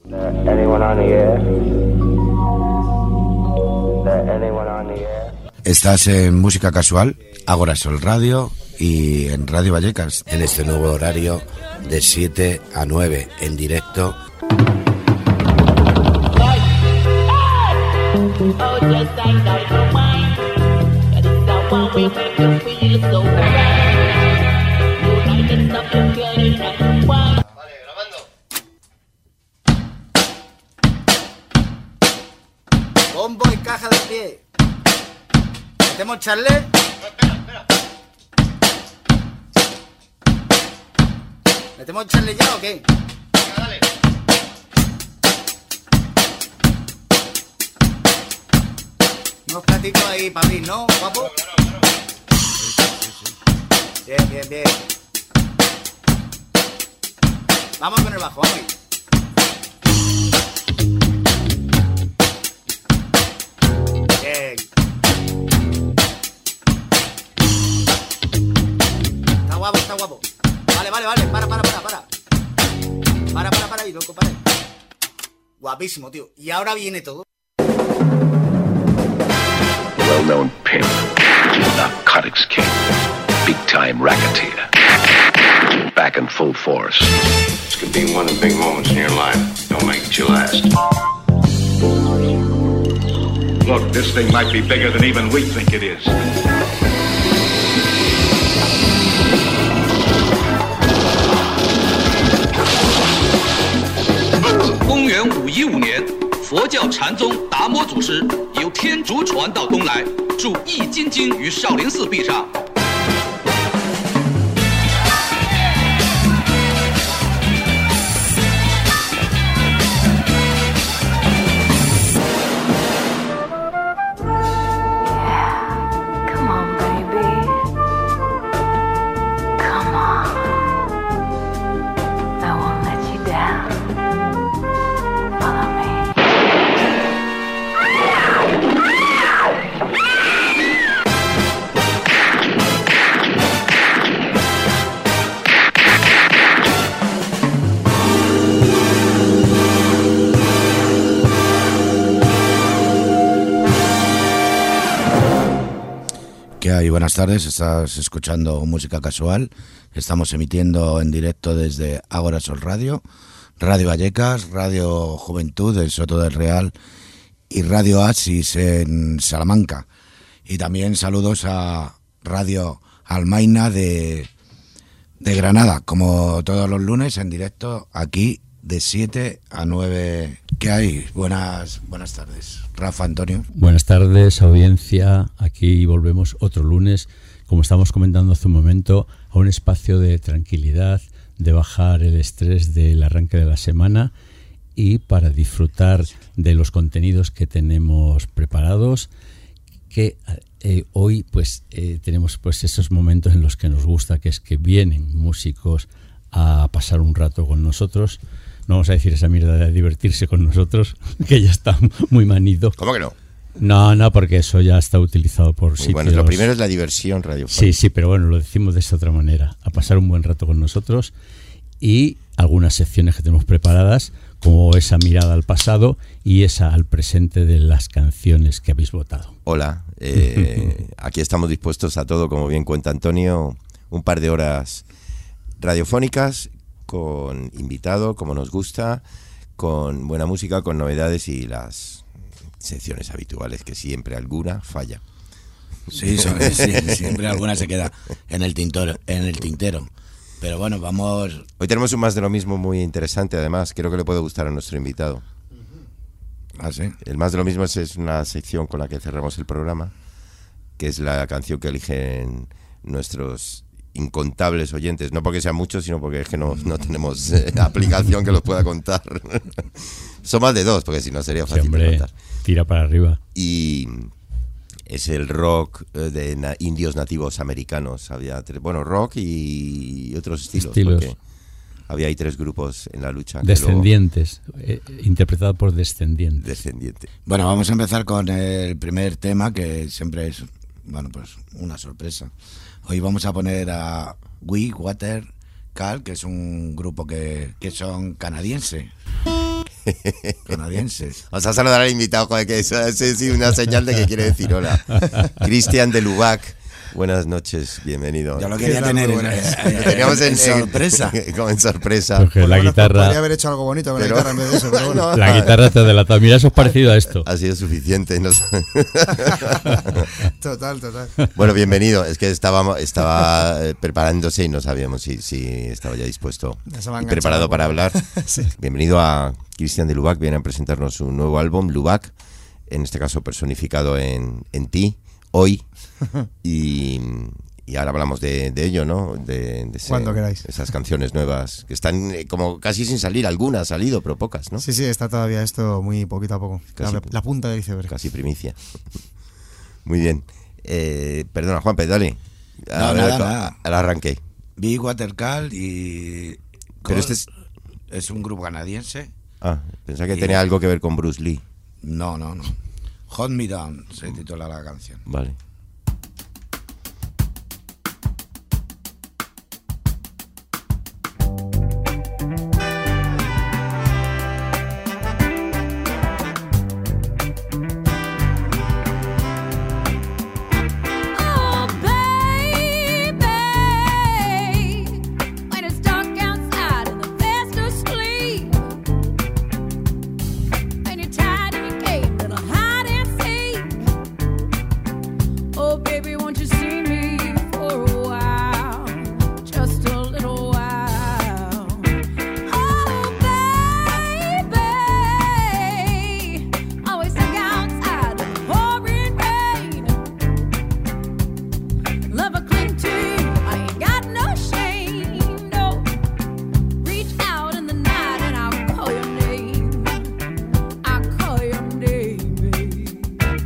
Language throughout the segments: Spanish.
Estás en Música Casual, Agora Sol Radio y en Radio Vallecas, en este nuevo horario de 7 a 9 en directo. Bombo y caja de pie. ¿Metemos charle? Espera. ¿Metemos charle ya o qué? Venga, dale. Unos platitos ahí para mí, ¿no, guapo? Claro. Bien. Vamos con el bajo, vamos ahí. Bien. Está guapo. Vale. Para ahí, loco, para ahí. Guapísimo, tío. Y ahora viene todo. Well-known pimp, narcotics king, big-time racketeer, back in full force. This could be one of the big moments in your life. Don't make it your last. Look, this thing might be bigger than even we think it is. 公元515年，佛教禅宗达摩祖师由天竺传到东来，著《易筋经》于少林寺壁上。 ¿Qué hay? Buenas tardes, estás escuchando Música Casual. Estamos emitiendo en directo desde Agora Sol Radio, Radio Vallecas, Radio Juventud del Soto del Real y Radio Oasis en Salamanca. Y también saludos a Radio Almaina de Granada, como todos los lunes en directo aquí de 7 a 9. ¿Qué hay? Buenas tardes. Rafa, Antonio. Buenas tardes, audiencia. Aquí volvemos otro lunes, como estábamos comentando hace un momento, a un espacio de tranquilidad, de bajar el estrés del arranque de la semana y para disfrutar de los contenidos que tenemos preparados, que hoy tenemos esos momentos en los que nos gusta, que es que vienen músicos a pasar un rato con nosotros. No vamos a decir esa mierda de divertirse con nosotros, que ya está muy manido. ¿Cómo que no? No, porque eso ya está utilizado por sitios. Bueno, lo primero es la diversión radiofónica. Sí, pero bueno, lo decimos de esta otra manera. A pasar un buen rato con nosotros y algunas secciones que tenemos preparadas, como esa mirada al pasado y esa al presente de las canciones que habéis votado. Hola, aquí estamos dispuestos a todo, como bien cuenta Antonio, un par de horas radiofónicas con invitado, como nos gusta, con buena música, con novedades y las secciones habituales, que siempre alguna falla. Sí, siempre alguna se queda en el tintero. Pero bueno, vamos. Hoy tenemos un más de lo mismo muy interesante, además, creo que le puede gustar a nuestro invitado. ¿Ah, sí? El más de lo mismo es una sección con la que cerramos el programa, que es la canción que eligen nuestros incontables oyentes, no porque sean muchos, sino porque es que no tenemos aplicación que los pueda contar. Son más de dos, porque si no sería fácil de contar. Tira para arriba. Y es el rock de indios nativos americanos. Había rock y otros estilos. Porque había ahí 3 grupos en la lucha. Descendientes, interpretado por Descendientes. Bueno, vamos a empezar con el primer tema, que siempre es, una sorpresa. Hoy vamos a poner a We Water Cal, que es un grupo que son canadiense. canadienses. Vamos a saludar al invitado, joder, que eso es una señal de que quiere decir hola. Cristian de Lubac. Buenas noches, bienvenido. Ya lo quería tener lo teníamos en sorpresa. Como en sorpresa. Porque la guitarra, Podría haber hecho algo bonito con la guitarra en vez de eso, pero bueno. la guitarra te delata. Mira, eso es parecido a esto. Ha sido suficiente. ¿No? Total. Bueno, bienvenido. Es que estaba preparándose y no sabíamos si estaba ya dispuesto Ya se me ha y enganchado preparado un para poco. hablar. Sí. Bienvenido a Cristian de Lubac. Viene a presentarnos un nuevo álbum, Lubac, en este caso personificado en ti, hoy. Y ahora hablamos de ello, ¿no? De Cuando queráis. esas canciones nuevas que están como casi sin salir. Alguna ha salido, pero pocas, ¿no? Sí, está todavía esto muy poquito a poco. Casi- La punta del iceberg. Casi primicia. Muy bien. Perdona, Juanpe, dale. No, nada. Al arranque. Big Watercal y... Pero este es un grupo canadiense. Pensaba que Y- tenía algo que ver con Bruce Lee. No. Hot Me Down se titula la canción. Vale. Oh, baby, when it's dark outside and the fast asleep, and you're tired of your game, little hide and seek. Oh, baby, won't you see me for a while, just a little while? Oh, baby, always stuck outside in the pouring rain. Lover cling to you, I ain't got no shame, no. Reach out in the night and I'll call your name. I'll call your name, babe.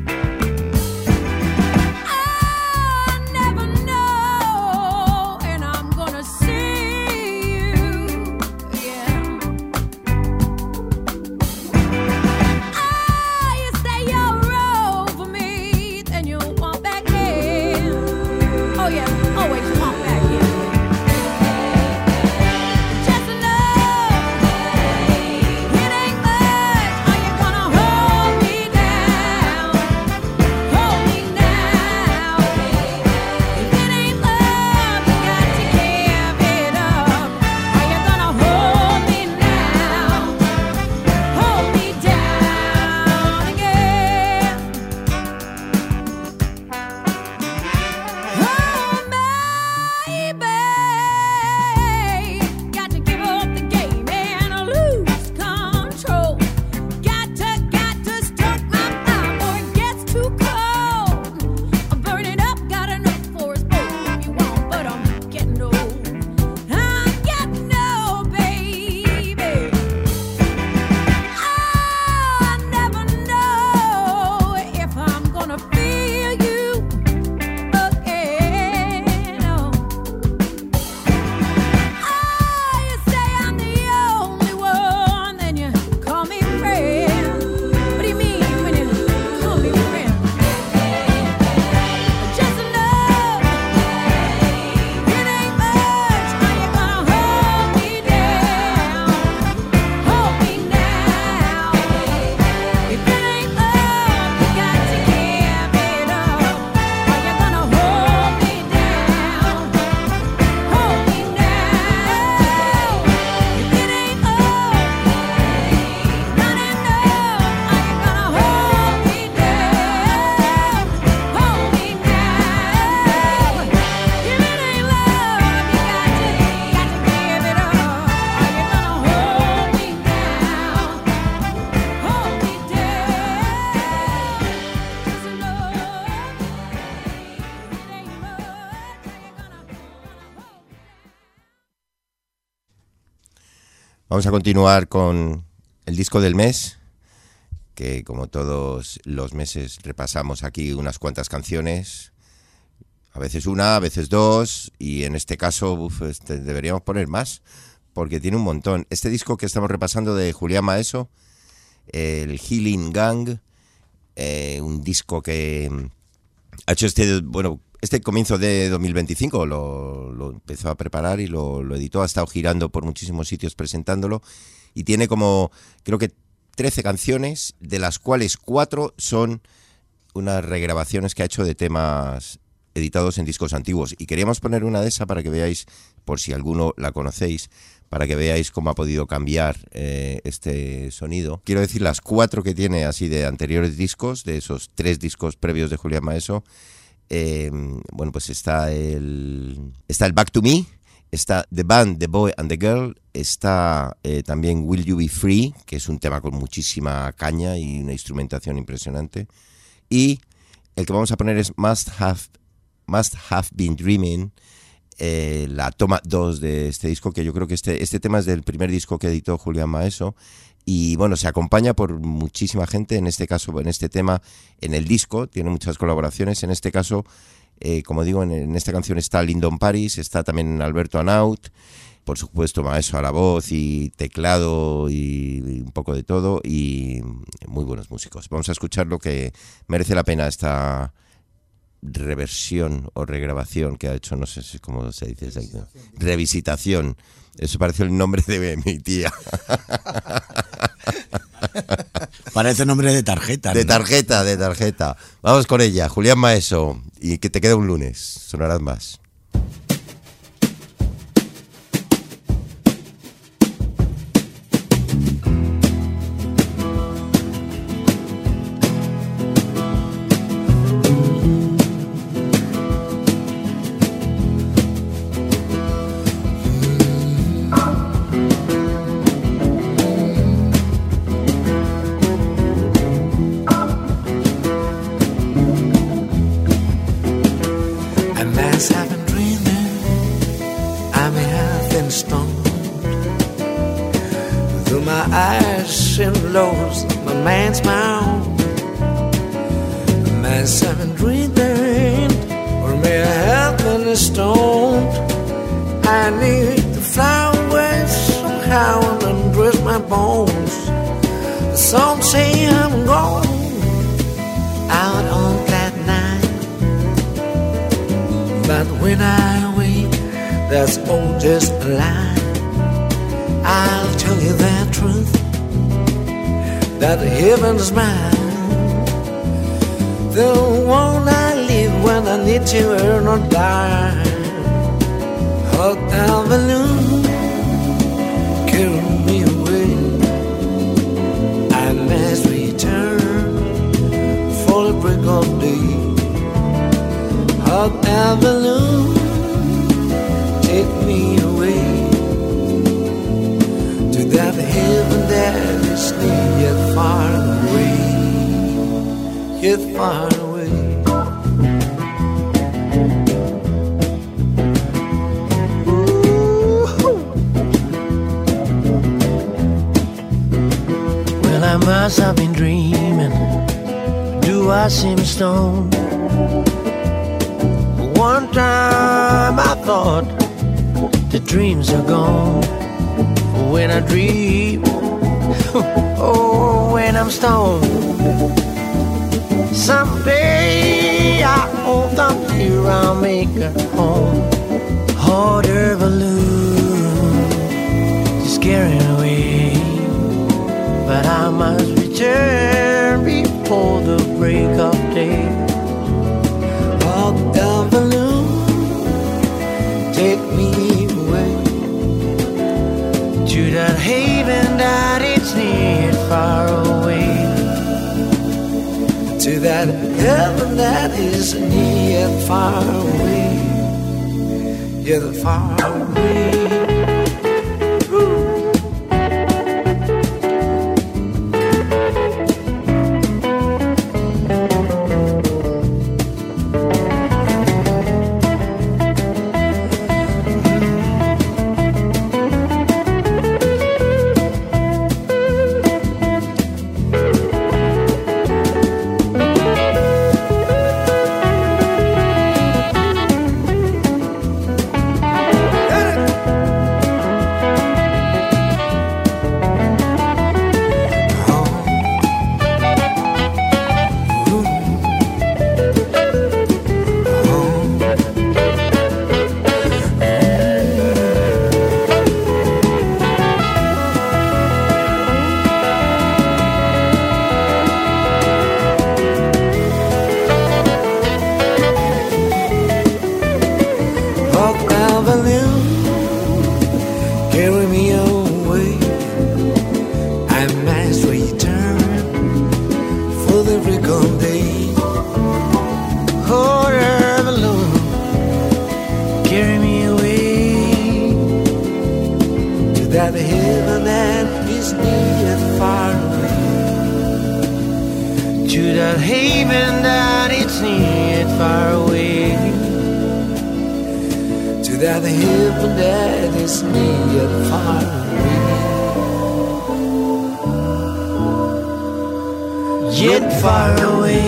I never know, and I'm gonna see you again. You say you're over me, then you want back in. Oh yeah, always want back in. Just enough, it ain't much. Are you gonna hold me down? Hold me now. If it ain't love, you got to give it up. Are you gonna hold me now? Hold me down again. Oh, baby, got to give up the game and lose control. Got to stroke my mind or it gets too cold. I'm burning up, got enough for us both if you want, but I'm getting old. I'm getting old, baby. I never know if I'm gonna feel you again. Oh, you say I'm the only one, then you call me friend. What do you mean when you call me friend? Just enough, it ain't much. Are you gonna hold me down? Hold me now. If it ain't love, you got to give it up. Are you gonna hold me down? Hold me now. If it ain't love, not enough. Are you gonna hold me down? Hold me now. If it ain't love, you got to give it up. Are you gonna hold me now? Hold me down. Just enough. If it ain't much, are you gonna hold me? Vamos a continuar con el disco del mes, que como todos los meses repasamos aquí unas cuantas canciones, a veces una, a veces dos, y en este caso deberíamos poner más, porque tiene un montón. Este disco que estamos repasando de Julián Maeso, el Healing Gang, un disco que ha hecho este comienzo de 2025, lo empezó a preparar y lo editó, ha estado girando por muchísimos sitios presentándolo, y tiene como, creo que 13 canciones, de las cuales 4 son unas regrabaciones que ha hecho de temas editados en discos antiguos. Y queríamos poner una de esas para que veáis, por si alguno la conocéis, para que veáis cómo ha podido cambiar este sonido. Quiero decir las 4 que tiene así de anteriores discos, de esos 3 discos previos de Julián Maeso. Bueno, pues está el Back to Me, está The Band, The Boy and the Girl, está también Will You Be Free, que es un tema con muchísima caña y una instrumentación impresionante, y el que vamos a poner es Must Have Been Dreaming, la toma 2 de este disco, que yo creo que este tema es del primer disco que editó Julián Maeso. Y bueno, se acompaña por muchísima gente, en este caso, en este tema, en el disco, tiene muchas colaboraciones. En este caso, como digo, en esta canción está Lyndon Paris, está también Alberto Anaut, por supuesto Maeso a la voz y teclado y un poco de todo, y muy buenos músicos. Vamos a escuchar lo que merece la pena esta reversión o regrabación que ha hecho, no sé cómo se dice, revisitación. Eso parece el nombre de mi tía. Parece nombre de tarjeta, ¿no? De tarjeta. Vamos con ella, Julián Maeso, y que te quede un lunes. Sonarás más. My man's my own. A man's having dreaming, or may I have been a stone. I need to fly away somehow and undress my bones. Some say I'm gone out on that night, but when I wake, that's all just a lie. I'll tell you the truth, that heaven's mine, the one I live when I need to earn or die. Hot down balloon, carry me away. I must return for the break of day. Hot down balloon, take me away to that heaven that is near yet far away, yet far away. Well, I must have been dreaming. Do I seem stoned? One time I thought the dreams are gone. When I dream, oh, when I'm stoned, someday I hope I'm here, I'll make a home. Hot air balloon, just carrying away, but I must return before the break of day. Hot air balloon, take me away to that haven that is near far away, to that heaven that is near far away, yeah, far away. the heaven that is near and far away, to that haven that is near and far away, to that heaven that is near and far away, yet far away.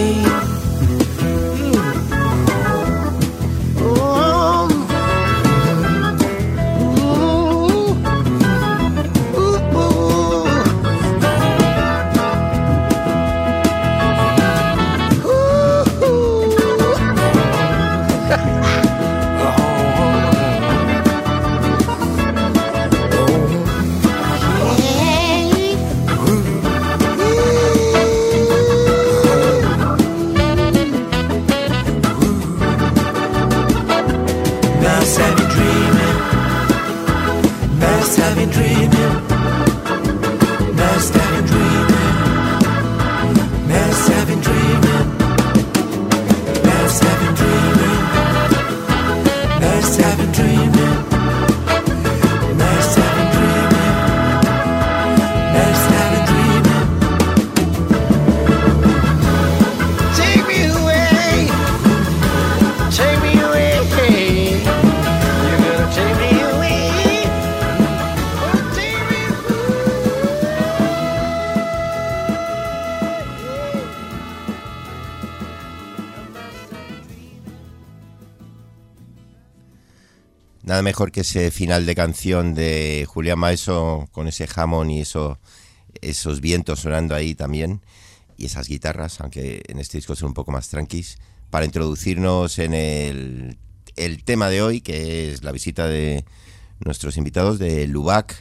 Nada mejor que ese final de canción de Julián Maeso con ese jamón y esos vientos sonando ahí también, y esas guitarras, aunque en este disco son un poco más tranquis, para introducirnos en el tema de hoy, que es la visita de nuestros invitados de Lubac,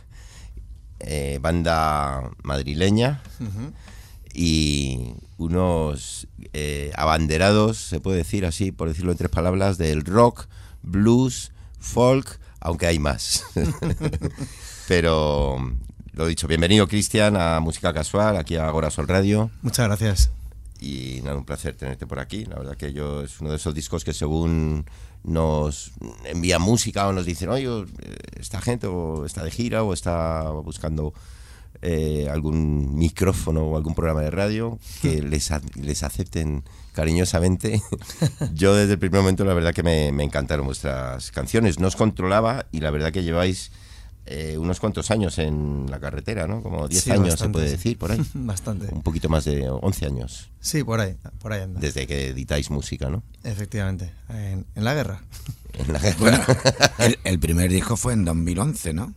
banda madrileña, y unos abanderados, se puede decir así, por decirlo en tres palabras, del rock, blues, folk, aunque hay más. Pero lo dicho, bienvenido Cristian a Música Casual, aquí a Agora Sol Radio. Muchas gracias. Y nada, un placer tenerte por aquí. La verdad que es uno de esos discos que según nos envían música o nos dicen, oye, esta gente o está de gira o está buscando algún micrófono o algún programa de radio, que les acepten cariñosamente. Yo desde el primer momento la verdad que me encantaron vuestras canciones. No os controlaba y la verdad que lleváis unos cuantos años en la carretera, ¿no? Como 10 años bastante, se puede decir, por ahí. Bastante. Un poquito más de 11 años. Sí, por ahí anda. Desde que editáis música, ¿no? Efectivamente, en la guerra. En la guerra. Bueno, el primer disco fue en 2011, ¿no?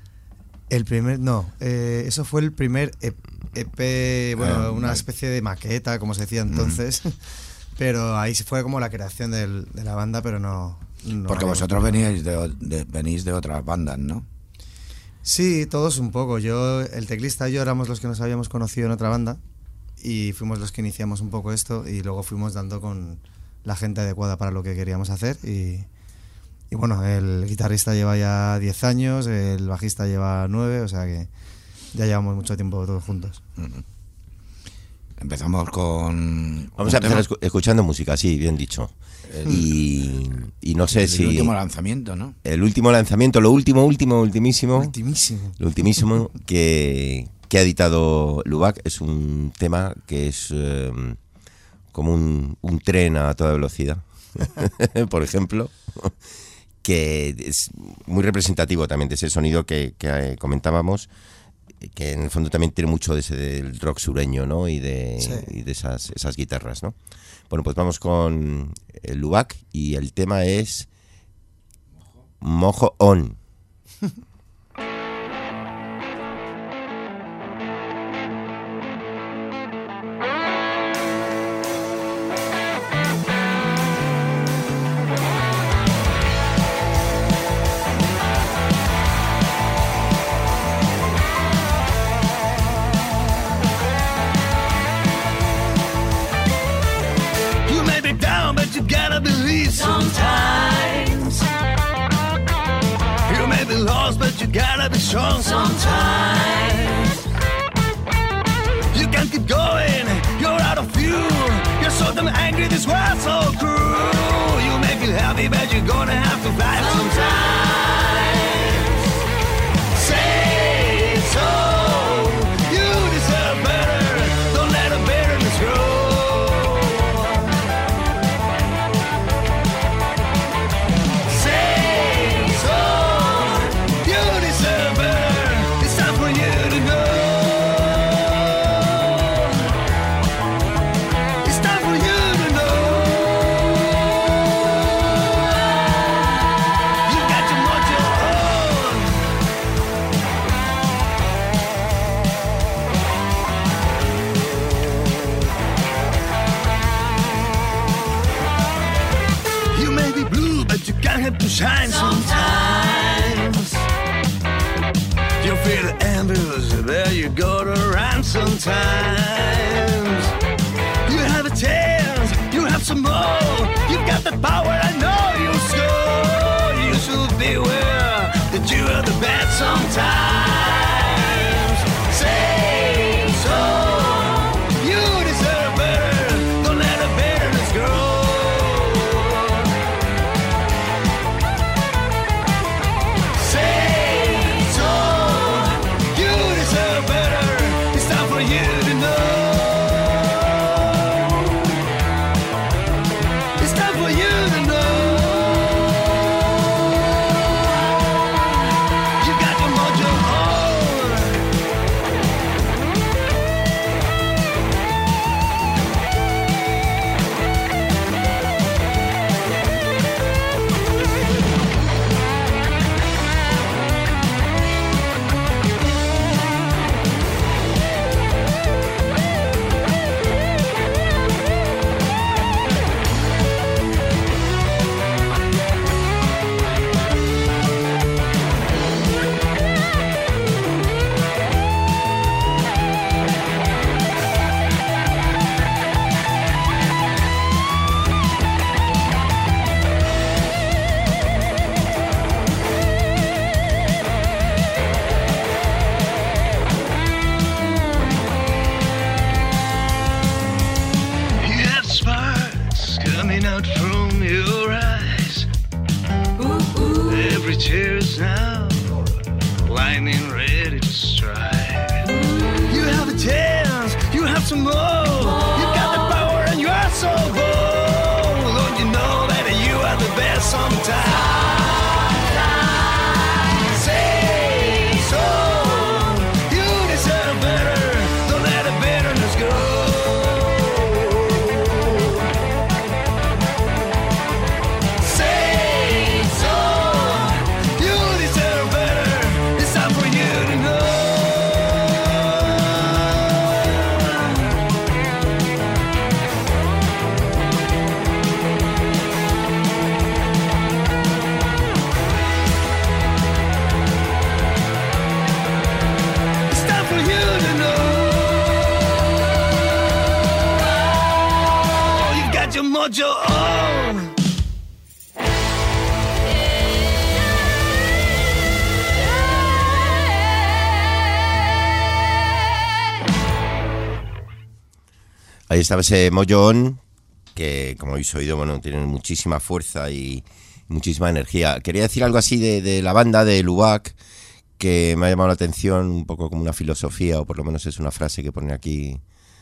Eso fue el primer EP, bueno, una especie de maqueta, como se decía entonces, pero ahí fue como la creación de la banda, pero no porque vosotros venís de otras bandas, ¿no? Sí, todos un poco. El teclista y yo éramos los que nos habíamos conocido en otra banda y fuimos los que iniciamos un poco esto y luego fuimos dando con la gente adecuada para lo que queríamos hacer y bueno, el guitarrista lleva ya 10 años, el bajista lleva 9, o sea que ya llevamos mucho tiempo todos juntos. Empezamos con... Vamos a empezar escuchando música, sí, bien dicho. Y no sé si... El último lanzamiento, ¿no? El último lanzamiento, lo ultimísimo que ha editado Lubac es un tema que es como un tren a toda velocidad, por ejemplo, que es muy representativo también de ese sonido que comentábamos, que en el fondo también tiene mucho de ese del rock sureño, ¿no? Y de esas guitarras, ¿no? Bueno, pues vamos con el Lubac y el tema es Mojo On. Sometimes you may be lost, but you gotta be strong. Sometimes you can't keep going, you're out of fuel. You're so damn angry, this world's so cruel. You may feel happy, but you're gonna have to fight. Sometimes say to shine sometimes. You feel the envious, there you go to run sometimes. You have a chance, you have some more. You got the power, I know you score. You should beware that you are the best sometimes. Say so. You deserve better. Don't let the bitterness grow. Say so. You deserve better. It's time for you to know. It's time for you to know. You got your mojo on. You have sparks coming out from your eyes. Every chair is now lightning ready to strike. You have a chance, you have some more. You got the power and you are so bold. Don't you know that you are the best sometimes? Say so. You deserve better. Don't let the bitterness go. Say so. You deserve better. It's time for you to know. It's time for you to know. You got your mojo on. Ahí estaba ese mollón que, como habéis oído, bueno, tiene muchísima fuerza y muchísima energía. Quería decir algo así de la banda de Lubac, que me ha llamado la atención, un poco como una filosofía, o por lo menos es una frase que pone aquí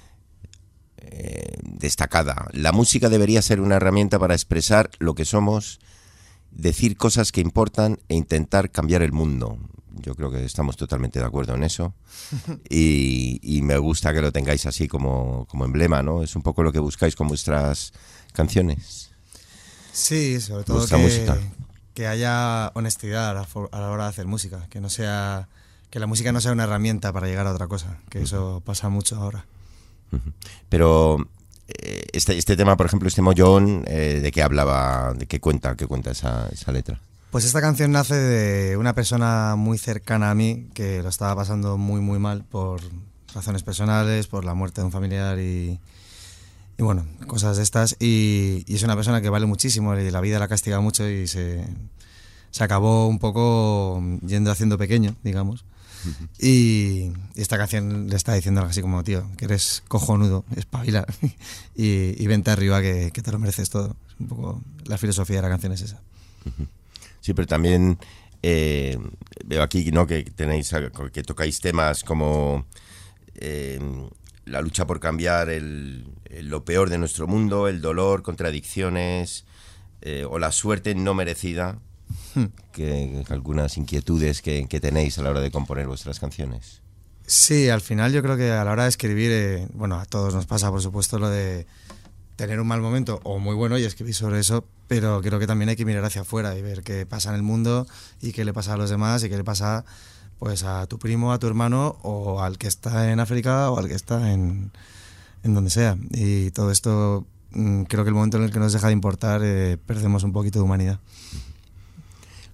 destacada. La música debería ser una herramienta para expresar lo que somos, decir cosas que importan e intentar cambiar el mundo. Yo creo que estamos totalmente de acuerdo en eso y me gusta que lo tengáis así como emblema, ¿no? Es un poco lo que buscáis con vuestras canciones. Sí, sobre todo Vuestra música. que haya honestidad a la hora de hacer música, que no sea, que la música no sea una herramienta para llegar a otra cosa, que eso pasa mucho ahora. Pero este tema, por ejemplo, este mollón, ¿de qué hablaba? ¿De qué cuenta esa letra? Pues esta canción nace de una persona muy cercana a mí que lo estaba pasando muy muy mal por razones personales, por la muerte de un familiar y bueno, cosas de estas. Y es una persona que vale muchísimo y la vida la castiga mucho y se acabó un poco yendo haciendo pequeño, digamos. Y esta canción le está diciendo algo así como, tío, que eres cojonudo, espabila y vente arriba que te lo mereces todo. Es un poco la filosofía de la canción es esa. Sí, pero también veo aquí, ¿no?, que tocáis temas como la lucha por cambiar lo peor de nuestro mundo, el dolor, contradicciones o la suerte no merecida, que algunas inquietudes que tenéis a la hora de componer vuestras canciones. Sí, al final yo creo que a la hora de escribir, bueno, a todos nos pasa por supuesto lo de tener un mal momento o muy bueno y escribir sobre eso, pero creo que también hay que mirar hacia afuera y ver qué pasa en el mundo y qué le pasa a los demás y qué le pasa pues a tu primo, a tu hermano o al que está en África o al que está en donde sea. Y todo esto, creo que el momento en el que nos deja de importar, perdemos un poquito de humanidad.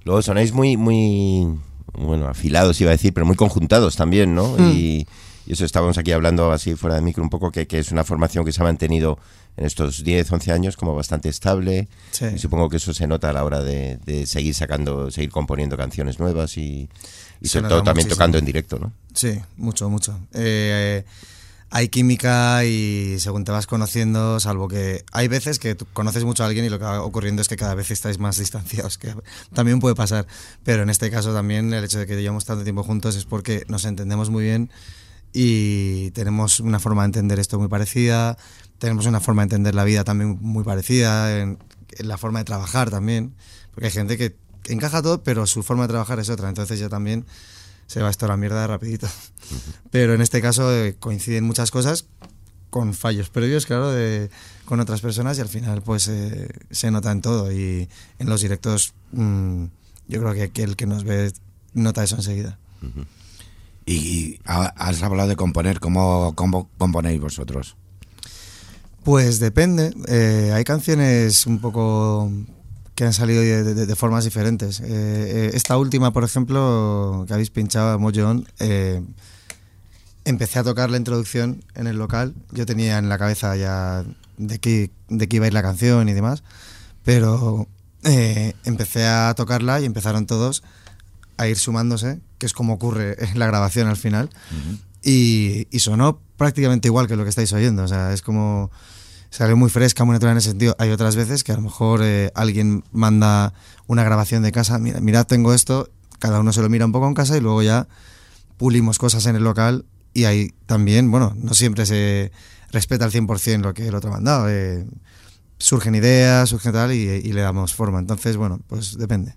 Luego sonáis muy, bueno, afilados iba a decir, pero muy conjuntados también, ¿no? Y eso estábamos aquí hablando así fuera de micro un poco, que es una formación que se ha mantenido en estos 10, 11 años como bastante estable. Sí. Y supongo que eso se nota a la hora de seguir seguir componiendo canciones nuevas y sobre todo también muchísimo. tocando en directo, ¿no? Sí, mucho. Hay química y según te vas conociendo, salvo que hay veces que tú conoces mucho a alguien y lo que va ocurriendo es que cada vez estáis más distanciados, que también puede pasar. Pero en este caso también el hecho de que llevamos tanto tiempo juntos es porque nos entendemos muy bien y tenemos una forma de entender esto muy parecida, tenemos una forma de entender la vida también muy parecida, en la forma de trabajar también, porque hay gente que encaja todo, pero su forma de trabajar es otra, entonces ya también se va esto a la mierda rapidito. Pero en este caso coinciden muchas cosas con fallos previos, claro, con otras personas y al final pues se nota en todo y en los directos yo creo que el que nos ve nota eso enseguida. Y has hablado de componer, ¿cómo componéis vosotros? Pues depende, hay canciones un poco que han salido de formas diferentes. Esta última, por ejemplo, que habéis pinchado, Mojo On, empecé a tocar la introducción en el local. Yo tenía en la cabeza ya de qué iba a ir la canción y demás, pero empecé a tocarla y empezaron todos a ir sumándose, que es como ocurre en la grabación al final. Y sonó prácticamente igual que lo que estáis oyendo, o sea, es como... Salió muy fresca, muy natural en ese sentido. Hay otras veces que a lo mejor alguien manda una grabación de casa, mirad, tengo esto, cada uno se lo mira un poco en casa y luego ya pulimos cosas en el local y ahí también, bueno, no siempre se respeta al 100% lo que el otro ha mandado. Surgen ideas, surgen tal y le damos forma. Entonces, bueno, pues depende.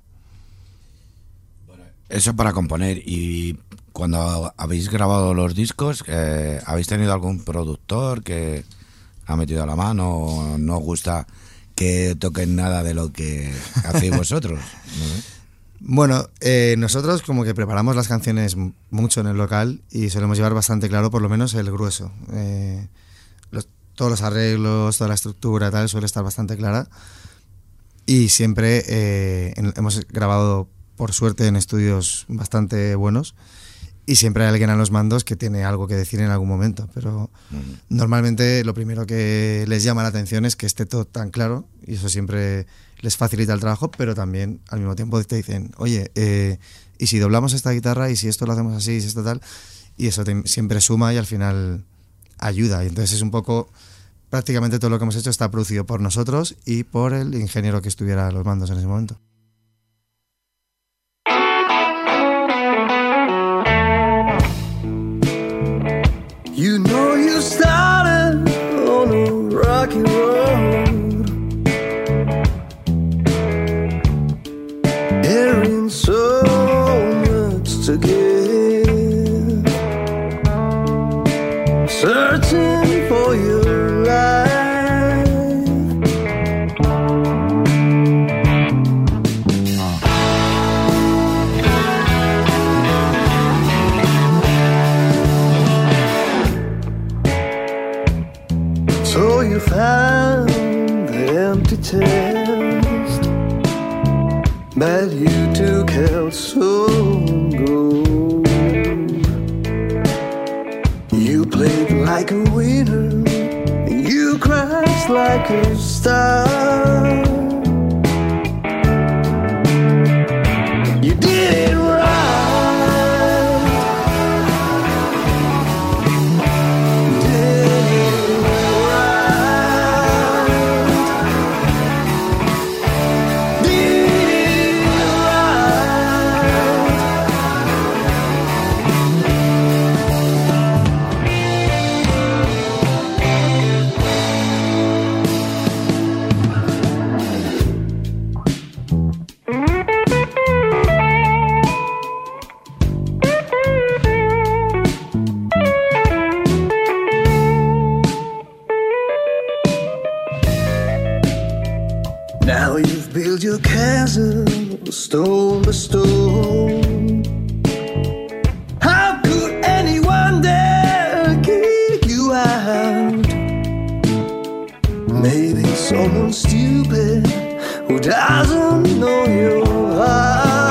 Eso para componer. Y cuando habéis grabado los discos, ¿habéis tenido algún productor que ha metido la mano o no os gusta que toquen nada de lo que hacéis vosotros? Bueno, nosotros como que preparamos las canciones mucho en el local y solemos llevar bastante claro por lo menos el grueso. Todos los arreglos, toda la estructura tal suele estar bastante clara y siempre hemos grabado por suerte en estudios bastante buenos y siempre hay alguien a los mandos que tiene algo que decir en algún momento, pero normalmente lo primero que les llama la atención es que esté todo tan claro y eso siempre les facilita el trabajo, pero también al mismo tiempo te dicen, oye, ¿y si doblamos esta guitarra? ¿Y si esto lo hacemos así? ¿Y si esto tal? Y eso siempre suma y al final ayuda. Y entonces es un poco, prácticamente todo lo que hemos hecho está producido por nosotros y por el ingeniero que estuviera a los mandos en ese momento. You know you started on a rocky road, carrying so much to give, searching for your life. So you found the empty chest that you took out so long. You played like a winner, you crashed like a star. You did it right. Now you've built your castle stone by stone. How could anyone dare kick you out? Maybe someone stupid who doesn't know your heart.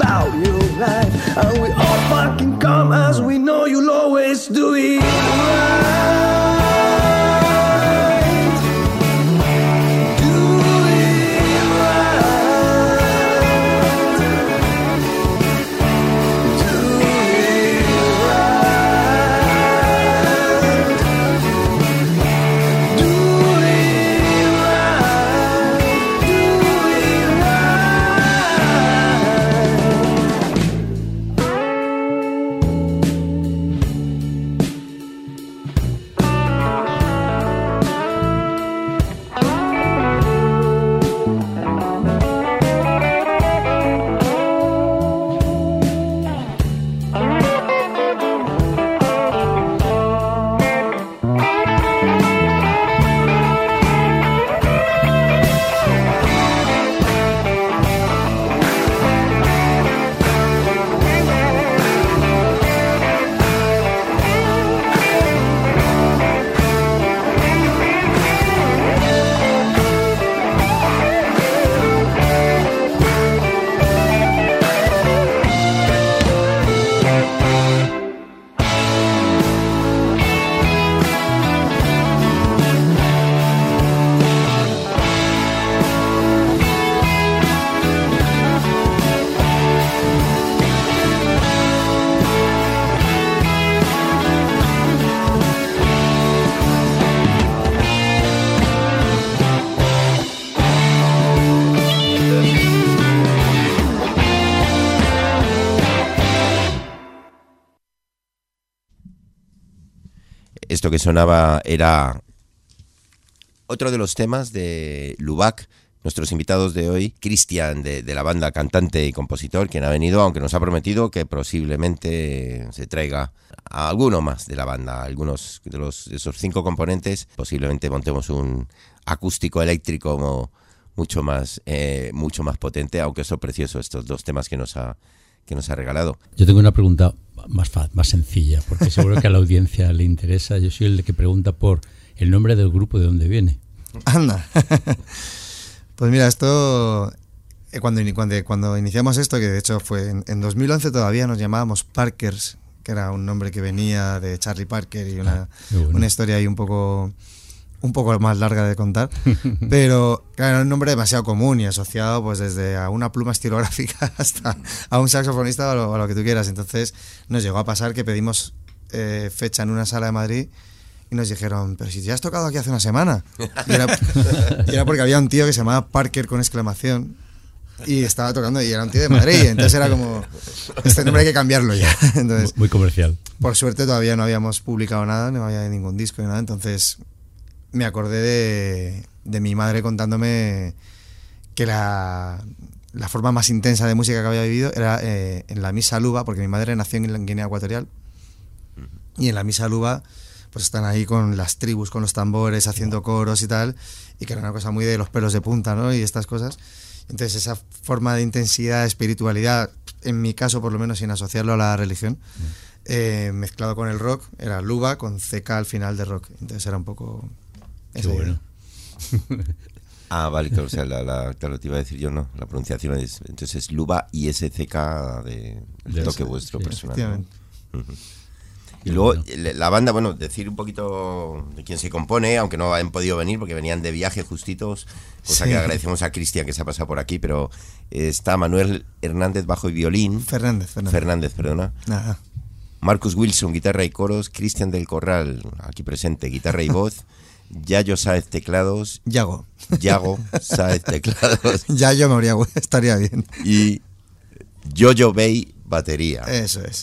out your life. And we all fucking come as we know you'll always do it right. Esto que sonaba era otro de los temas de Lubac, nuestros invitados de hoy, Cristian de la banda, cantante y compositor, quien ha venido, aunque nos ha prometido que posiblemente se traiga a alguno más de la banda, algunos de esos 5 componentes, posiblemente montemos un acústico eléctrico mucho más potente, aunque son preciosos estos 2 temas que nos ha regalado. Yo tengo una pregunta más sencilla, porque seguro que a la audiencia le interesa. Yo soy el que pregunta por el nombre del grupo, de dónde viene. Anda. Pues mira, esto cuando iniciamos esto, que de hecho fue en 2011, todavía nos llamábamos Parkers, que era un nombre que venía de Charlie Parker y una historia ahí un poco más larga de contar, pero claro, era un nombre demasiado común y asociado pues desde a una pluma estilográfica hasta a un saxofonista o a lo que tú quieras. Entonces nos llegó a pasar que pedimos fecha en una sala de Madrid y nos dijeron, pero si ya has tocado aquí hace una semana. Y era porque había un tío que se llamaba Parker con exclamación y estaba tocando y era un tío de Madrid, entonces era como, este nombre hay que cambiarlo ya. Entonces, muy comercial. Por suerte todavía no habíamos publicado nada, no había ningún disco ni nada, entonces me acordé de mi madre contándome que la forma más intensa de música que había vivido era en la Misa Luba, porque mi madre nació en Guinea Ecuatorial, y en la Misa Luba pues están ahí con las tribus, con los tambores, haciendo coros y tal, y que era una cosa muy de los pelos de punta, ¿no? Y estas cosas. Entonces esa forma de intensidad, espiritualidad, en mi caso por lo menos sin asociarlo a la religión, mezclado con el rock, era Luba con CK al final de rock. Entonces era un poco... Qué bueno. Vale, claro, o sea, claro, te iba a decir yo, ¿no? La pronunciación es, entonces es Luba y SCK de toque vuestro personal, ¿no? Y luego la banda, bueno, decir un poquito de quién se compone, aunque no han podido venir porque venían de viaje justitos, cosa que agradecemos a Cristian que se ha pasado por aquí, pero está Manuel Hernández bajo y violín. Fernández, perdona. Ajá. Marcus Wilson, guitarra y coros. Cristian del Corral, aquí presente, guitarra y voz. Yayo Sáez, teclados. Yago Sáez, teclados. Yayo me estaría bien. Y Yoyo Bay, batería. Eso es.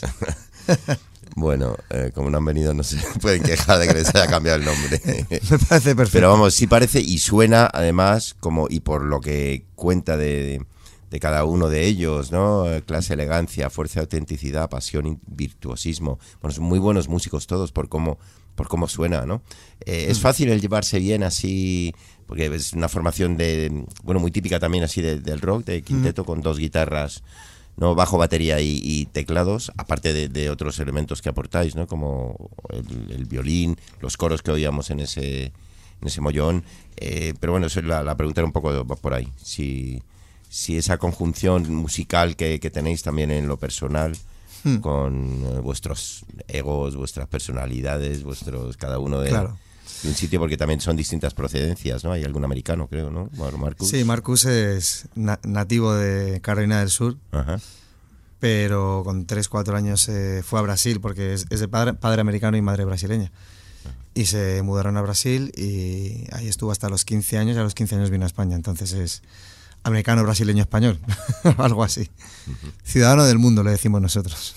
Bueno, como no han venido, no se pueden quejar de que les haya cambiado el nombre. Me parece perfecto. Pero vamos, sí parece, y suena además, como y por lo que cuenta de cada uno de ellos, ¿no? Clase, elegancia, fuerza, autenticidad, pasión y virtuosismo. Bueno, son muy buenos músicos todos por cómo suena, ¿no? Es fácil el llevarse bien así, porque es una formación muy típica también así del rock, de quinteto con 2 guitarras, ¿no? Bajo, batería y teclados, aparte de otros elementos que aportáis, ¿no? Como el violín, los coros que oíamos en ese mollón. Pero bueno, eso la pregunta era un poco por ahí. Si si esa conjunción musical que tenéis también en lo personal, con vuestros egos, vuestras personalidades, cada uno de un sitio, porque también son distintas procedencias, ¿no? Hay algún americano, creo, ¿no? Marcus. Sí, Marcus es nativo de Carolina del Sur. Ajá. Pero con 3-4 años fue a Brasil, porque es de padre americano y madre brasileña. Y se mudaron a Brasil y ahí estuvo hasta los 15 años, y a los 15 años vino a España. Entonces es americano, brasileño, español, algo así. Ciudadano del mundo, le decimos nosotros.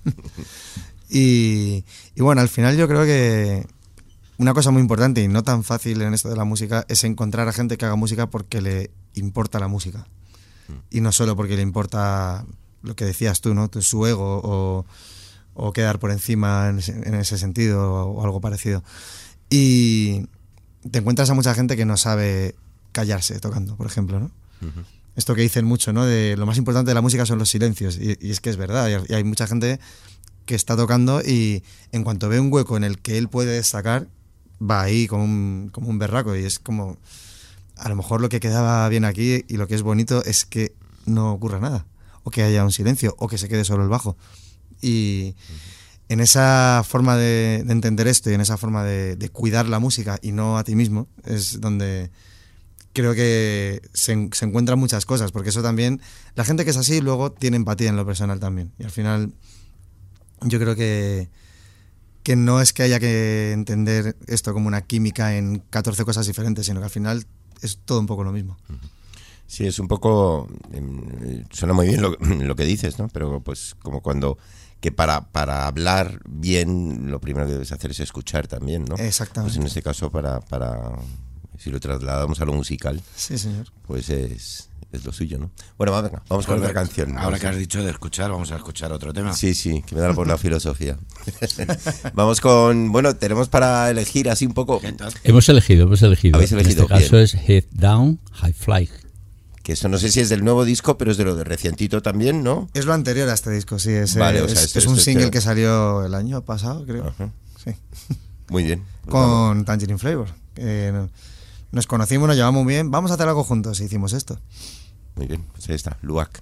y bueno, al final yo creo que una cosa muy importante y no tan fácil en esto de la música es encontrar a gente que haga música porque le importa la música. Y no solo porque le importa lo que decías tú, ¿no? Su ego o quedar por encima en ese sentido o algo parecido. Y te encuentras a mucha gente que no sabe callarse tocando, por ejemplo, ¿no? Uh-huh. Esto que dicen mucho, ¿no? De lo más importante de la música son los silencios. Y es que es verdad. Y hay mucha gente que está tocando y en cuanto ve un hueco en el que él puede destacar, va ahí como un berraco. Y es como, a lo mejor lo que quedaba bien aquí y lo que es bonito es que no ocurra nada. O que haya un silencio, o que se quede solo el bajo. Y en esa forma de entender esto y en esa forma de cuidar la música y no a ti mismo, es donde creo que se encuentran muchas cosas, porque eso también, la gente que es así luego tiene empatía en lo personal también. Y al final yo creo que no es que haya que entender esto como una química en 14 cosas diferentes, sino que al final es todo un poco lo mismo. Sí, es un poco, suena muy bien lo que dices, ¿no? Pero pues como cuando, que para hablar bien lo primero que debes hacer es escuchar también, ¿no? Exactamente. Pues en este caso para si lo trasladamos a lo musical, sí, señor, pues es lo suyo, ¿no? Bueno, vamos con otra canción. Ahora que has dicho de escuchar, vamos a escuchar otro tema. Sí, que me da por la filosofía. Vamos con, bueno, tenemos para elegir así un poco. Hemos elegido. ¿Habéis elegido? En este caso es Head Down, High Fly. Que esto no sé si es del nuevo disco, pero es de lo de recientito también, ¿no? Es lo anterior a este disco, sí. Vale, es un single que salió el año pasado, creo. Ajá. Sí. Muy bien. Pues con Tangerine Flavor. Nos conocimos, nos llevamos bien, vamos a hacer algo juntos y hicimos esto. Muy bien, pues ahí está, Luak.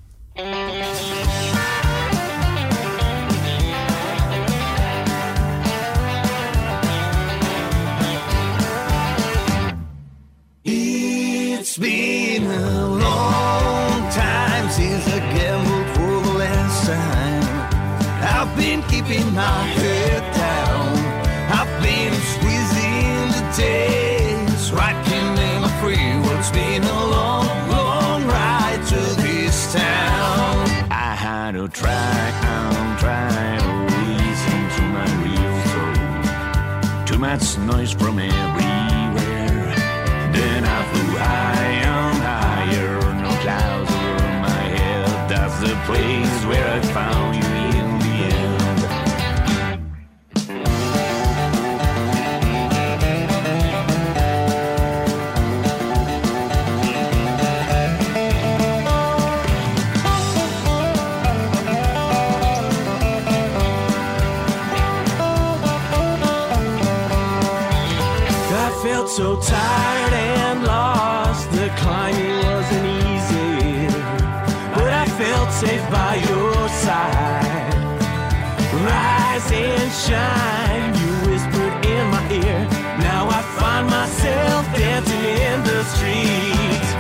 It's been a long time since I gambled for the last time. I've been keeping my head down. I've been squeezing the days, rocking in a free world. It's been a long, long ride to this town. I had to try to listen to my real soul. Too much noise from everywhere. Then I flew high and higher, no clouds over my head. That's the place where I found you in the end. I felt so tired and lost. The climbing wasn't easy, but I felt safe by your side. Rise and shine, you whispered in my ear. Now I find myself dancing in the streets.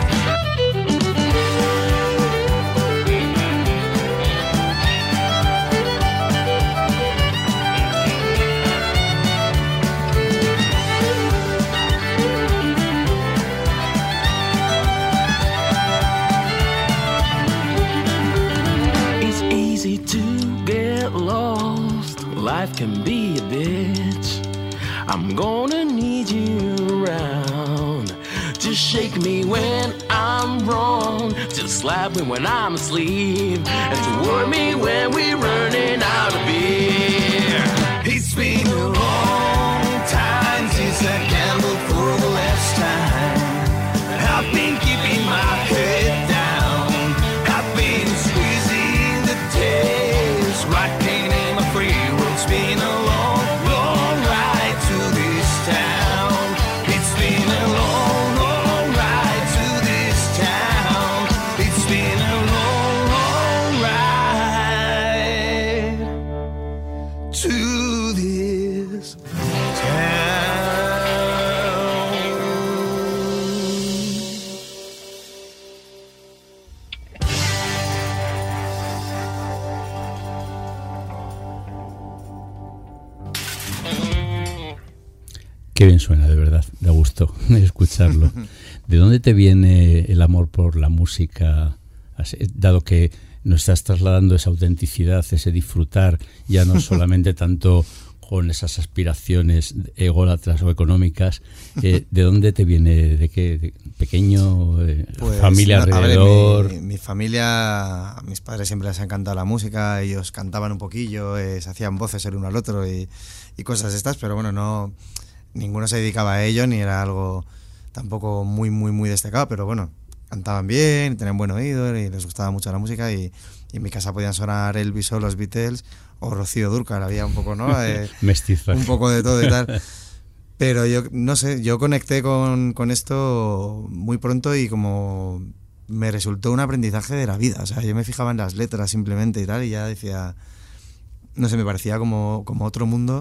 To get lost, life can be a bitch. I'm gonna need you around to shake me when I'm wrong, to slap me when I'm asleep, and to warn me when we're running out of beer. It's been a long time since I gambled for the last time. I've been keeping my head down. I've been squeezing the days, rocking in my free world. It's been a long, long ride to this town. It's been a long, long ride to this town. Qué bien suena, de verdad, da gusto escucharlo. ¿De dónde te viene el amor por la música? Dado que nos estás trasladando esa autenticidad, ese disfrutar, ya no solamente tanto con esas aspiraciones ególatras o económicas, ¿de dónde te viene? ¿De qué? ¿De pequeño? Pues, ¿Familia alrededor? A ver, mi familia, a mis padres siempre les ha encantado la música, ellos cantaban un poquillo, se hacían voces el uno al otro y cosas estas, pero bueno, no, ninguno se dedicaba a ello, ni era algo tampoco muy destacado, pero bueno, cantaban bien, tenían buen oído y les gustaba mucho la música y en mi casa podían sonar Elvis o los Beatles o Rocío Dúrcal, había un poco, ¿no? Mestizaje. Un poco de todo y tal. Pero yo, no sé, yo conecté con esto muy pronto y como me resultó un aprendizaje de la vida. O sea, yo me fijaba en las letras simplemente y tal y ya decía, no sé, me parecía como otro mundo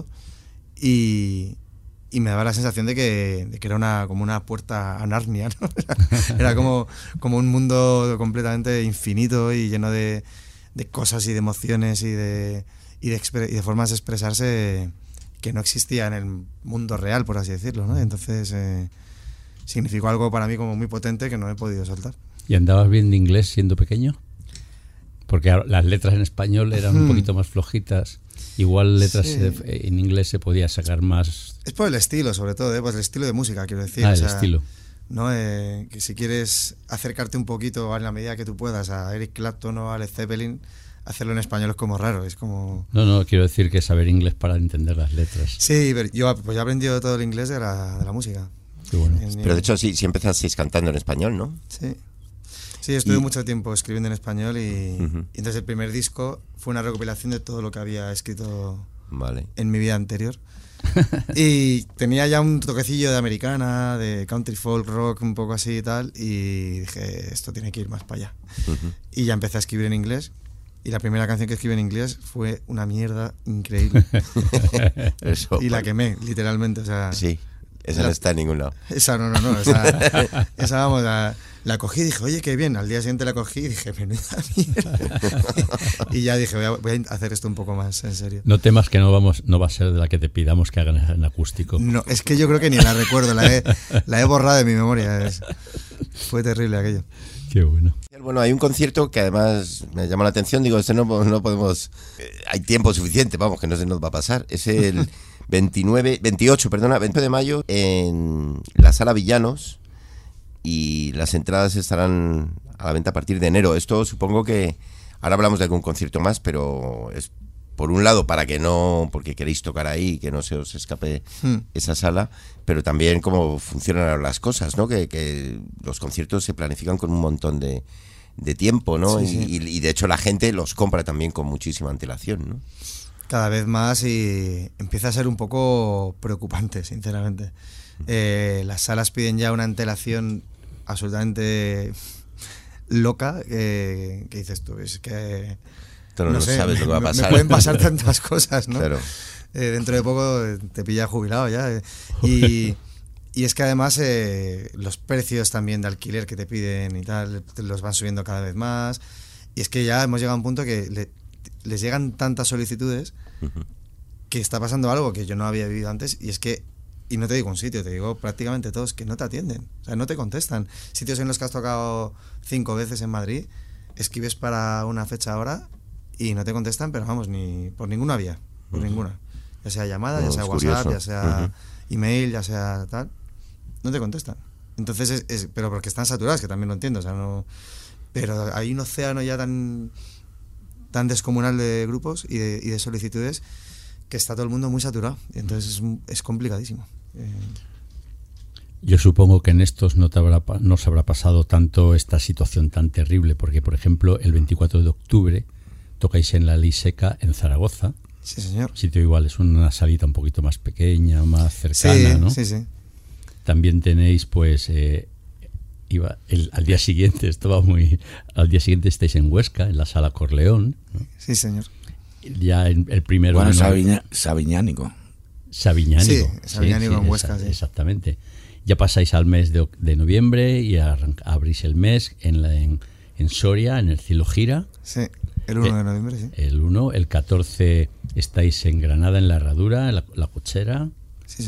y me daba la sensación de que era como una puerta a Narnia, ¿no? Era como un mundo completamente infinito y lleno de cosas y de emociones y de formas de expresarse que no existía en el mundo real, por así decirlo, ¿no? Entonces significó algo para mí como muy potente que no he podido soltar. ¿Y andabas bien de inglés siendo pequeño? Porque las letras en español eran un poquito más flojitas. Igual letras en inglés se podía sacar más. Es por el estilo, sobre todo, pues el estilo de música, quiero decir. El estilo. ¿No? Que si quieres acercarte un poquito, en la medida que tú puedas, a Eric Clapton o a Led Zeppelin, hacerlo en español es como raro, es como... No, quiero decir que saber inglés para entender las letras. Sí, pero yo he aprendido todo el inglés de la música. Qué bueno. Pero de hecho sí empezasteis cantando en español, ¿no? Sí, estuve mucho tiempo escribiendo en español y entonces el primer disco fue una recopilación de todo lo que había escrito en mi vida anterior. Y tenía ya un toquecillo de americana, de country folk, rock, un poco así y tal, y dije, esto tiene que ir más para allá. Y ya empecé a escribir en inglés. Y la primera canción que escribí en inglés fue una mierda increíble. Y la quemé, literalmente. O sea, sí, esa no está en ningún lado. Esa no. Esa vamos, la cogí y dije, oye, qué bien. Al día siguiente la cogí y dije, menuda mierda. Y ya dije, voy a hacer esto un poco más en serio. No temas que no va a ser de la que te pidamos que hagan en acústico. No, es que yo creo que ni la recuerdo. La he borrado de mi memoria. Fue terrible aquello. Qué bueno. Bueno, hay un concierto que además me llama la atención. Digo, no podemos... hay tiempo suficiente, vamos, que no se nos va a pasar. Es el 28 de mayo en la Sala Villanos y las entradas estarán a la venta a partir de enero. Esto supongo que... Ahora hablamos de algún concierto más, pero es por un lado porque queréis tocar ahí, que no se os escape esa sala, pero también cómo funcionan las cosas, ¿no? Que los conciertos se planifican con un montón de tiempo, ¿no? Sí. Y de hecho la gente los compra también con muchísima antelación, ¿no? Cada vez más y empieza a ser un poco preocupante, sinceramente. Las salas piden ya una antelación absolutamente loca que dices tú, es que... No sé, sabes lo que va a pasar. Me pueden pasar tantas cosas, ¿no? Claro. Dentro de poco te pilla jubilado ya. Y es que además los precios también de alquiler que te piden y tal, los van subiendo cada vez más. Y es que ya hemos llegado a un punto que les llegan tantas solicitudes que está pasando algo que yo no había vivido antes. Y es que, y no te digo un sitio, te digo prácticamente todos, que no te atienden. O sea, no te contestan. Sitios en los que has tocado 5 veces en Madrid, escribes para una fecha ahora y no te contestan, pero vamos, ni por ninguna vía, por ninguna. Ya sea llamada, ya sea WhatsApp, ya sea email, ya sea tal, no te contestan. Entonces, pero porque están saturadas, que también lo entiendo, o sea, no, pero hay un océano ya tan descomunal de grupos y de solicitudes que está todo el mundo muy saturado, y entonces es complicadísimo. Yo supongo que en estos no se habrá pasado tanto esta situación tan terrible, porque, por ejemplo, el 24 de octubre tocáis en la Liseca en Zaragoza. Sí, señor. Sitio igual, es una salita un poquito más pequeña, más cercana, sí, ¿no? Sí. También tenéis, pues, al día siguiente estáis en Huesca, en la Sala Corleón, ¿no? Sí, señor. Ya el primero... Bueno, Sabiñánico. Sabiñánico. Sí, Sabiñánico en Huesca, sí. Exactamente. Ya pasáis al mes de noviembre y abrís el mes en Soria, en el Cielo Gira. Sí, el 1 de noviembre, sí. El 1, el 14 estáis en Granada, en la Herradura, en la Cochera. Sí, señor.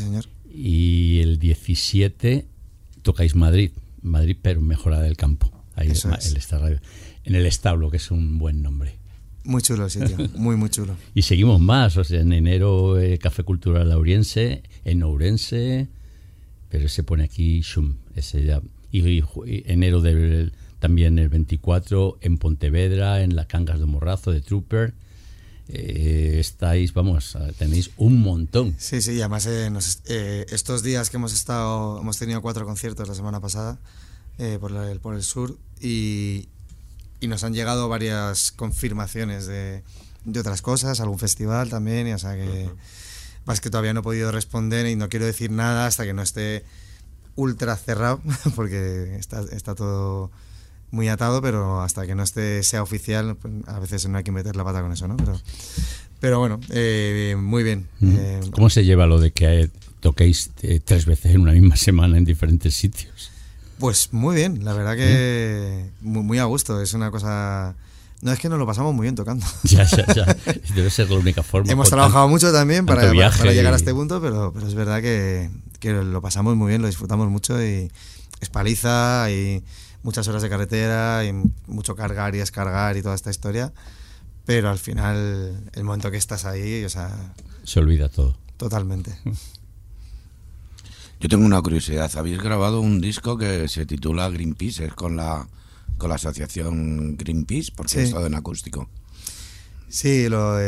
y el 17 tocáis Madrid, pero Mejorada del Campo. Ahí Eso es. En el establo, que es un buen nombre. Muy chulo el sitio, muy chulo. Y seguimos más, o sea, en enero Café Cultural Lauriense, en Ourense, pero se pone aquí Shum, ese ya. Y enero también el 24 en Pontevedra, en la Cangas de Morrazo de Trooper. Estáis, tenéis un montón. Sí, y además estos días que hemos tenido 4 conciertos la semana pasada por el sur y nos han llegado varias confirmaciones de otras cosas, algún festival también, y o sea que más que todavía no he podido responder y no quiero decir nada hasta que no esté ultra cerrado porque está todo muy atado, pero hasta que no sea oficial, pues, a veces no hay que meter la pata con eso, ¿no? Pero bueno, muy bien. ¿Cómo se lleva lo de que toquéis 3 veces en una misma semana en diferentes sitios? Pues muy bien, la verdad que muy a gusto. Es una cosa... No, es que nos lo pasamos muy bien tocando. Ya. Debe ser la única forma. Hemos trabajado mucho también para llegar a este punto, pero es verdad que lo pasamos muy bien, lo disfrutamos mucho y es paliza, hay muchas horas de carretera, hay mucho cargar y descargar y toda esta historia, pero al final el momento que estás ahí, o sea... Se olvida todo. Totalmente. Yo tengo una curiosidad. Habéis grabado un disco que se titula Greenpeace, es con la asociación Greenpeace, porque es todo en acústico. Sí,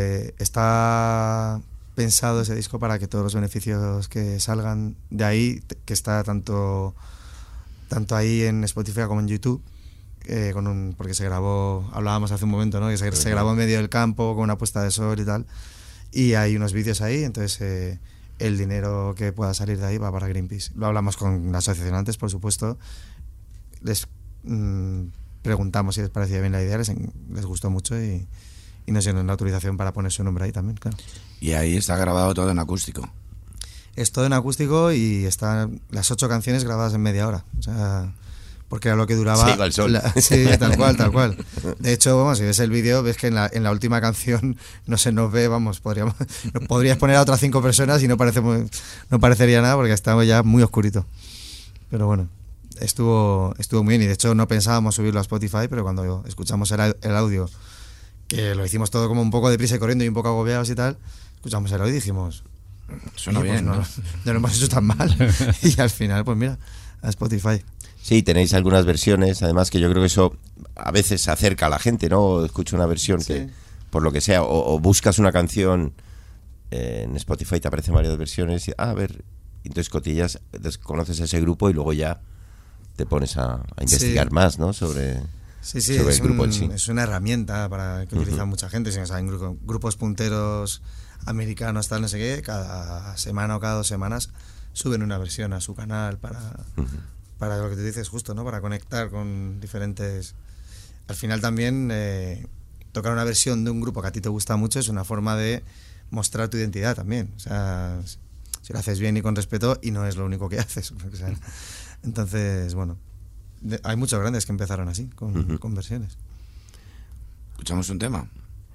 está pensado ese disco para que todos los beneficios que salgan de ahí, que está tanto ahí en Spotify como en YouTube, porque se grabó, hablábamos hace un momento, ¿no? Que se grabó en medio del campo con una puesta de sol y tal, y hay unos vídeos ahí, entonces el dinero que pueda salir de ahí va para Greenpeace. Lo hablamos con la asociación antes, por supuesto, les preguntamos si les parecía bien la idea, les gustó mucho y nos dieron la autorización para poner su nombre ahí también, claro. Y ahí está grabado todo en acústico. Es todo en acústico y están las 8 canciones grabadas en media hora, o sea, porque era lo que duraba. Se iba el sol. Sí, tal cual. De hecho, si ves el vídeo, ves que en la última canción no se nos ve, podrías poner a otras 5 personas y no parecería nada porque estaba ya muy oscurito. Pero bueno, estuvo muy bien y de hecho no pensábamos subirlo a Spotify, pero cuando escuchamos el audio, que lo hicimos todo como un poco deprisa y corriendo y un poco agobiados y tal, escuchamos el audio y dijimos... Suena pues bien, ¿no? No lo hemos hecho tan mal. Y al final, pues mira, a Spotify. Sí, tenéis algunas versiones, además que yo creo que eso a veces acerca a la gente, ¿no? Escucha una versión que, por lo que sea, o buscas una canción en Spotify, te aparecen varias versiones, y a ver, entonces cotillas, conoces ese grupo y luego ya te pones a investigar más, ¿no? Sobre el grupo en sí. Es una herramienta que utiliza mucha gente. O sea, en grupos punteros americanos, tal, no sé qué, cada semana o cada 2 semanas suben una versión a su canal para lo que te dices justo, ¿no? Para conectar con diferentes... Al final también tocar una versión de un grupo que a ti te gusta mucho es una forma de mostrar tu identidad también. O sea, si lo haces bien y con respeto, y no es lo único que haces. O sea, entonces, bueno, hay muchos grandes que empezaron así, con versiones. ¿Escuchamos un tema?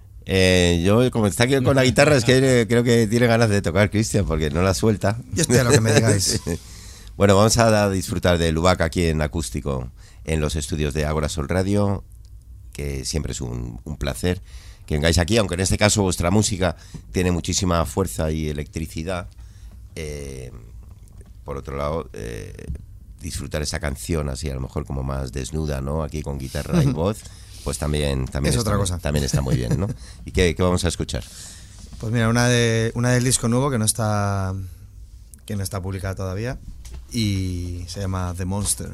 Yo, como está aquí con la guitarra, es que creo que tiene ganas de tocar Cristian, porque no la suelta. Yo estoy a lo que me digáis. Bueno, vamos a disfrutar de Lubac aquí en acústico, en los estudios de Ágora Sol Radio, que siempre es un placer que vengáis aquí, aunque en este caso vuestra música tiene muchísima fuerza y electricidad. Por otro lado, disfrutar esa canción así, a lo mejor como más desnuda, ¿no? Aquí con guitarra y voz, pues también es otra cosa. También está muy bien, ¿no? ¿Y qué vamos a escuchar? Pues mira, una del disco nuevo que no está publicada todavía y se llama The Monster.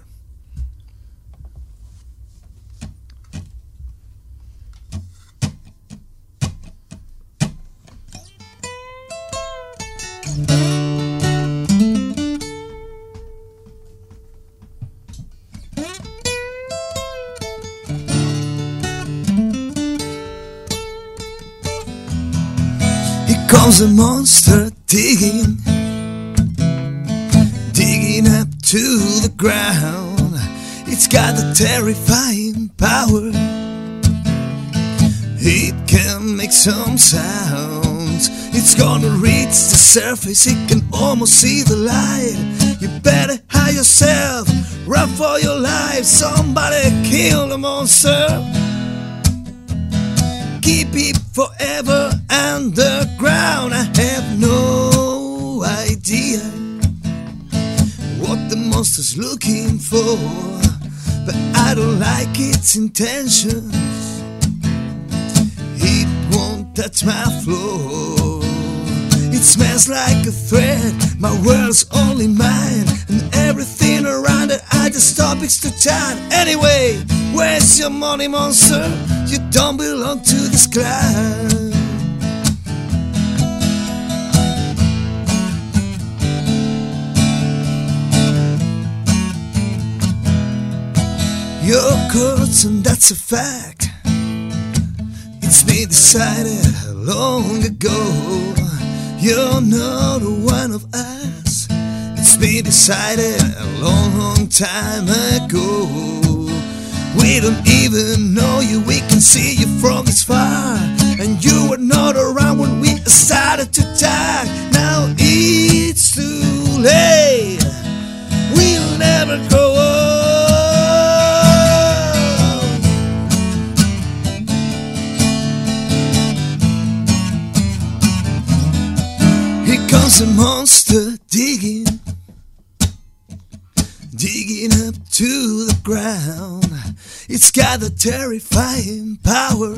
Comes a monster digging up to the ground. It's got a terrifying power. It can make some sounds. It it's gonna reach the surface, it can almost see the light. You better hide yourself, run for your life. Somebody kill the monster. Keep it forever underground. I have no idea what the monster's looking for, but I don't like its intentions. It won't touch my floor. It smells like a threat. My world's only mine, and everything around it I just topics to chat. Anyway, where's your money, monster? You don't belong to this club. You're cursed, and that's a fact. It's been decided long ago. You're not one of us. It's been decided a long, long time ago. We don't even know you, we can see you from this far. And you were not around when we started to talk. Now it's too late. We'll never grow up. Here comes a monster digging up to the ground. It's got a terrifying power.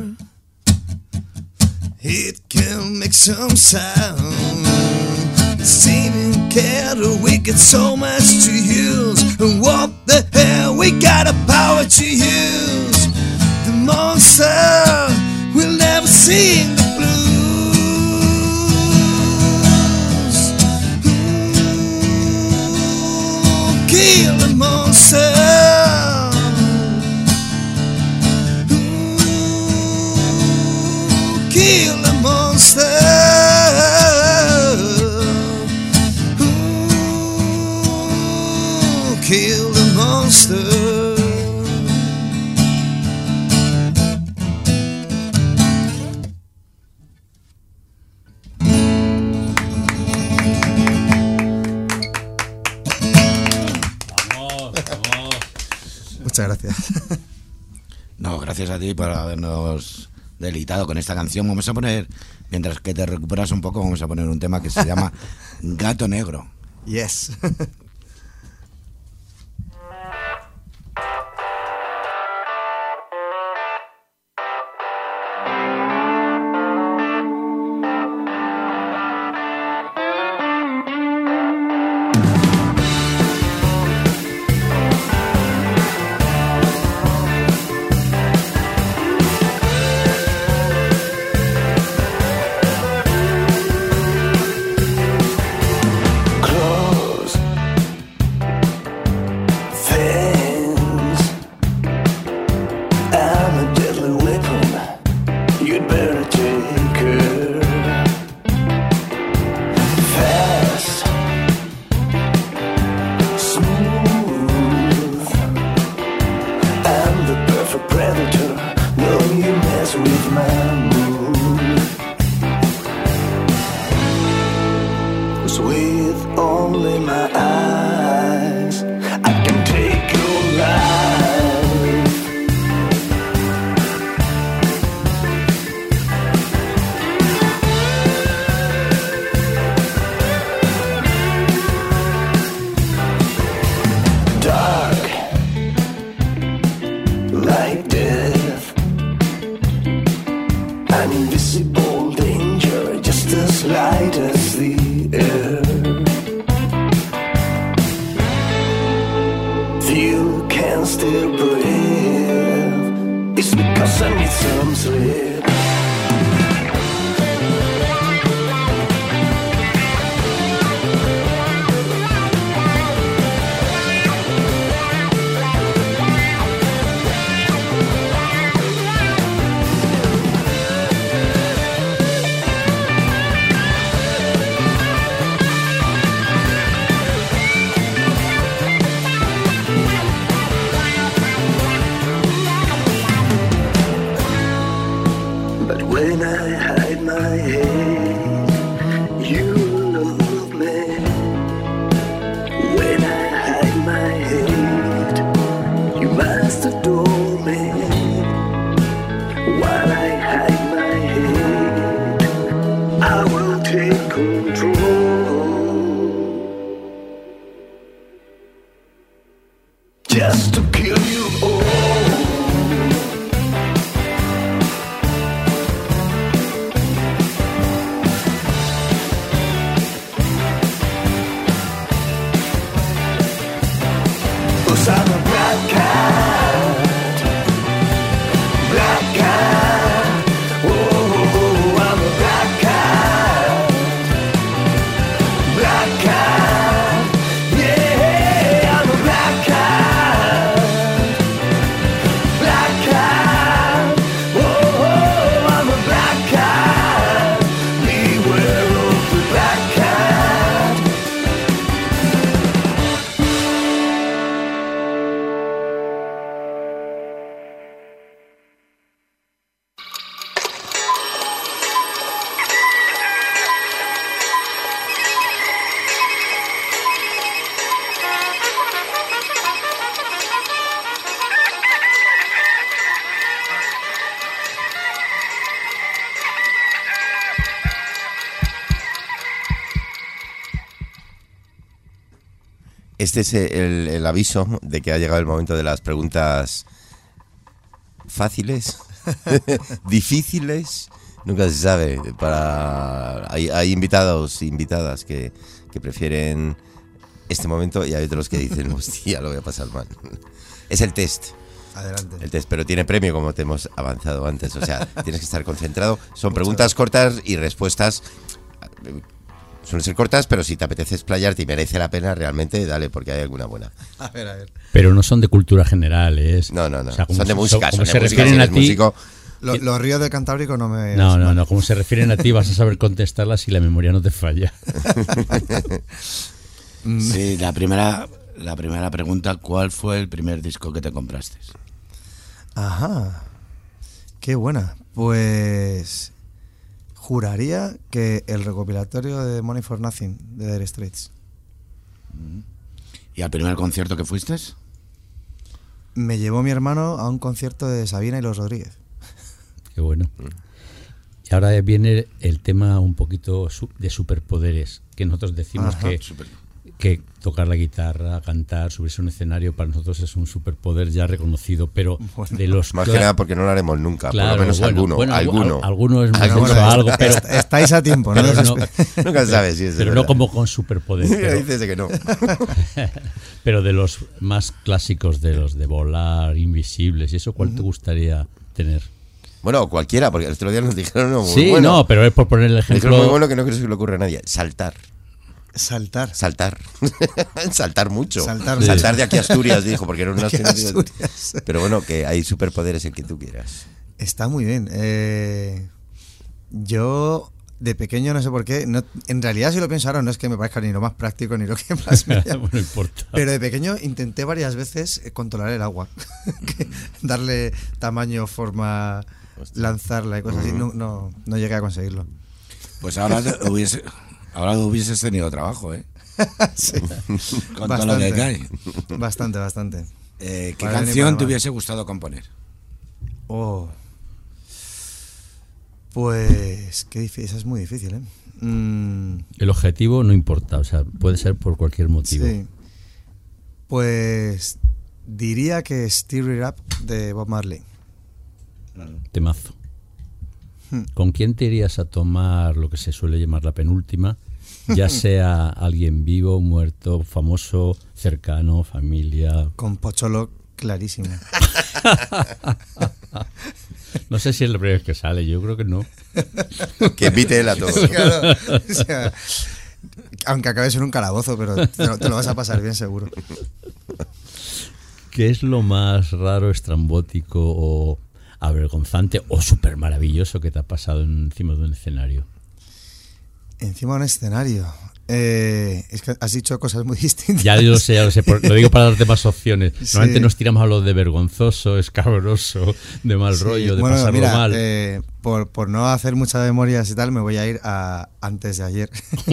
It can make some sound. It's even cattle, we get so much to use. And what the hell, we got a power to use. The monster will never sing the blues. Kill the monster. Kill the monster. Kill the monster. Muchas gracias. No, gracias a ti por habernos deleitado con esta canción. Vamos a poner, mientras que te recuperas un poco, vamos a poner un tema que se llama Gato Negro. Yes. When I hide my head Este es el aviso de que ha llegado el momento de las preguntas fáciles, difíciles, nunca se sabe. Hay invitados e invitadas que prefieren este momento y hay otros que dicen, hostia, lo voy a pasar mal. Es el test. Adelante. El test, pero tiene premio como te hemos avanzado antes. O sea, tienes que estar concentrado. Son preguntas cortas y respuestas. Suelen ser cortas, pero si te apetece explayarte y merece la pena, realmente dale, porque hay alguna buena. A ver. Pero no son de cultura general, ¿es? No. O sea, Son de música. como Son se de música. refieren Si a eres ti. músico, Los ríos del Cantábrico no me... No. Como se refieren a ti, vas a saber contestarlas si la memoria no te falla. Sí, la primera pregunta, ¿cuál fue el primer disco que te compraste? Ajá. Qué buena. Pues juraría que el recopilatorio de Money for Nothing de Dire Straits. ¿Y al primer concierto que fuiste? Me llevó mi hermano a un concierto de Sabina y los Rodríguez. Qué bueno. Y ahora viene el tema un poquito de superpoderes, que nosotros decimos que tocar la guitarra, cantar, subirse a un escenario, para nosotros es un superpoder ya reconocido, pero de los... más que nada porque no lo haremos nunca, Claro, por lo menos alguno. Alguno es muy algo, pero... Estáis a tiempo, ¿no? Nunca sabes si es pero verdad. no como con superpoder. Pero, dices que no. Pero de los más clásicos, de los de volar, invisibles y eso, ¿cuál te gustaría tener? Bueno, cualquiera, porque el otro día nos dijeron uno muy sí, bueno. No, pero es por poner el ejemplo. Dijeron muy bueno que no creo que se le ocurra a nadie. Saltar mucho. Saltar de aquí a Asturias, dijo, porque era una Asturias. Pero bueno, que hay superpoderes el que tú quieras. Está muy bien. Yo de pequeño no sé por qué, en realidad si lo pienso ahora no es que me parezca ni lo más práctico ni lo que más me llama. No importa. Pero de pequeño intenté varias veces controlar el agua, darle tamaño, forma, lanzarla y cosas así. No llegué a conseguirlo. Pues ahora hubieses tenido trabajo, ¿eh? Sí. Con todo lo que cae. Bastante. ¿Qué canción te hubiese gustado componer? Pues qué difícil, esa es muy difícil, ¿eh? El objetivo no importa, o sea, puede ser por cualquier motivo. Sí. Pues diría que Stir It Up de Bob Marley. Temazo. ¿Con quién te irías a tomar lo que se suele llamar la penúltima? Ya sea alguien vivo, muerto, famoso, cercano, familia. Con Pocholo, clarísimo. No sé si es la primera vez que sale, yo creo que no. Que invite él a todos. Claro, o sea, aunque acabes en un calabozo, pero te lo vas a pasar bien seguro. ¿Qué es lo más raro, estrambótico o avergonzante o súper maravilloso que te ha pasado encima de un escenario? Encima de un escenario. Es que has dicho cosas muy distintas. Ya lo sé, lo digo para darte más opciones. Normalmente nos tiramos a lo de vergonzoso, escabroso, de mal rollo, de pasarlo mal. Por no hacer muchas memorias y tal, me voy a ir a antes de ayer.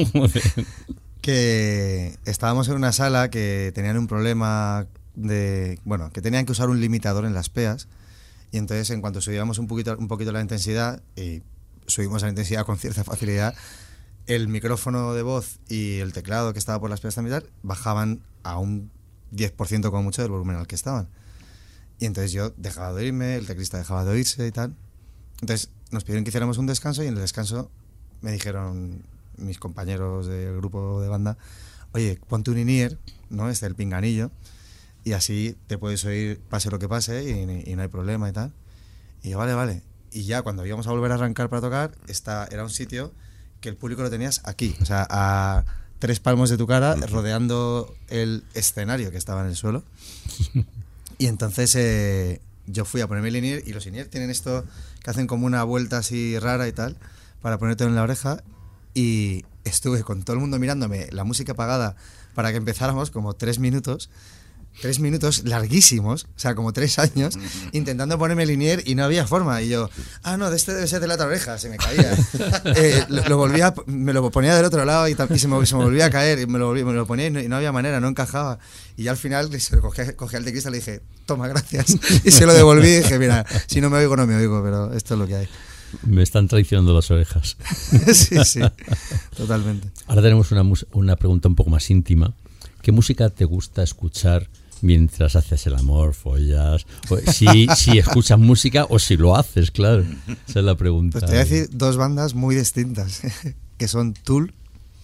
Que estábamos en una sala que tenían un problema que tenían que usar un limitador en las peas. Y entonces, en cuanto subíamos un poquito la intensidad, y subimos la intensidad con cierta facilidad, el micrófono de voz y el teclado que estaba por las peas también bajaban a un 10% como mucho del volumen al que estaban. Y entonces yo dejaba de oírme, el teclista dejaba de oírse y tal. Entonces nos pidieron que hiciéramos un descanso y en el descanso me dijeron mis compañeros del grupo de banda, oye, ponte un in-ear, ¿no? El pinganillo, y así te puedes oír pase lo que pase y no hay problema y tal. Y yo, vale. Y ya cuando íbamos a volver a arrancar para tocar, era un sitio que el público lo tenías aquí, o sea, a 3 palmos de tu cara, rodeando el escenario que estaba en el suelo. Y entonces yo fui a ponerme el in-ear, y los in-ear tienen esto que hacen como una vuelta así rara y tal, para ponértelo en la oreja, y estuve con todo el mundo mirándome, la música apagada, para que empezáramos como 3 minutos larguísimos, o sea, como 3 años, intentando ponerme el in-ear y no había forma. Y yo, no, de este debe ser de la otra oreja, se me caía. Me lo ponía del otro lado y se me volvía a caer, y me lo ponía y no había manera, no encajaba. Y ya al final cogí al teclista y le dije, toma, gracias. Y se lo devolví y dije, mira, si no me oigo, no me oigo, pero esto es lo que hay. Me están traicionando las orejas. Sí, totalmente. Ahora tenemos una pregunta un poco más íntima, ¿qué música te gusta escuchar mientras haces el amor, follas? Si escuchas música o si lo haces, claro. Esa es la pregunta. Pues te voy a decir dos bandas muy distintas, que son Tool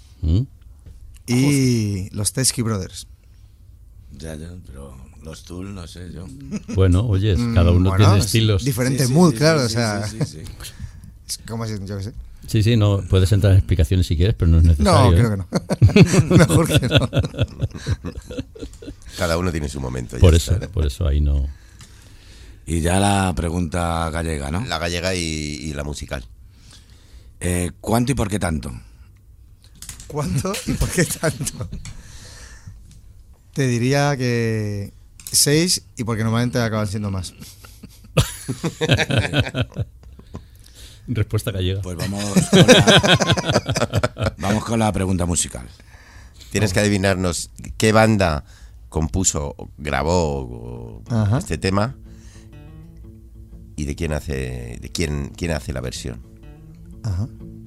y los Teskey Brothers. Ya, pero los Tool, no sé yo. Bueno, oye, cada uno tiene estilos. Diferente mood, claro, o sea... Es como si, yo qué sé. Sí, no, puedes entrar en explicaciones si quieres, pero no es necesario. No, creo que no. Mejor que no. Cada uno tiene su momento. Por eso ahí no. Y ya la pregunta gallega, ¿no? La gallega y la musical. ¿Cuánto y por qué tanto? ¿Cuánto y por qué tanto? Te diría que 6 y porque normalmente acaban siendo más. Respuesta gallega. Pues vamos con la pregunta musical. Tienes que adivinarnos qué banda compuso, grabó este tema y de quién hace la versión. Ajá.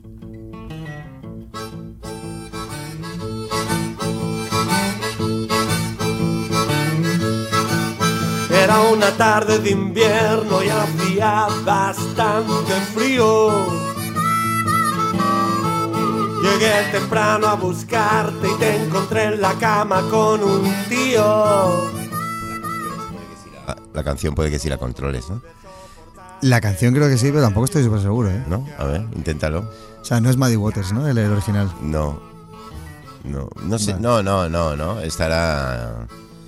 Era una tarde de invierno y hacía bastante frío. Llegué temprano a buscarte y te encontré en la cama con un tío. La canción puede que sí la controles, ¿no? La canción creo que sí, pero tampoco estoy súper seguro, ¿eh? ¿No? A ver, inténtalo. O sea, no es Muddy Waters, ¿no? El original. No sé, no, estará...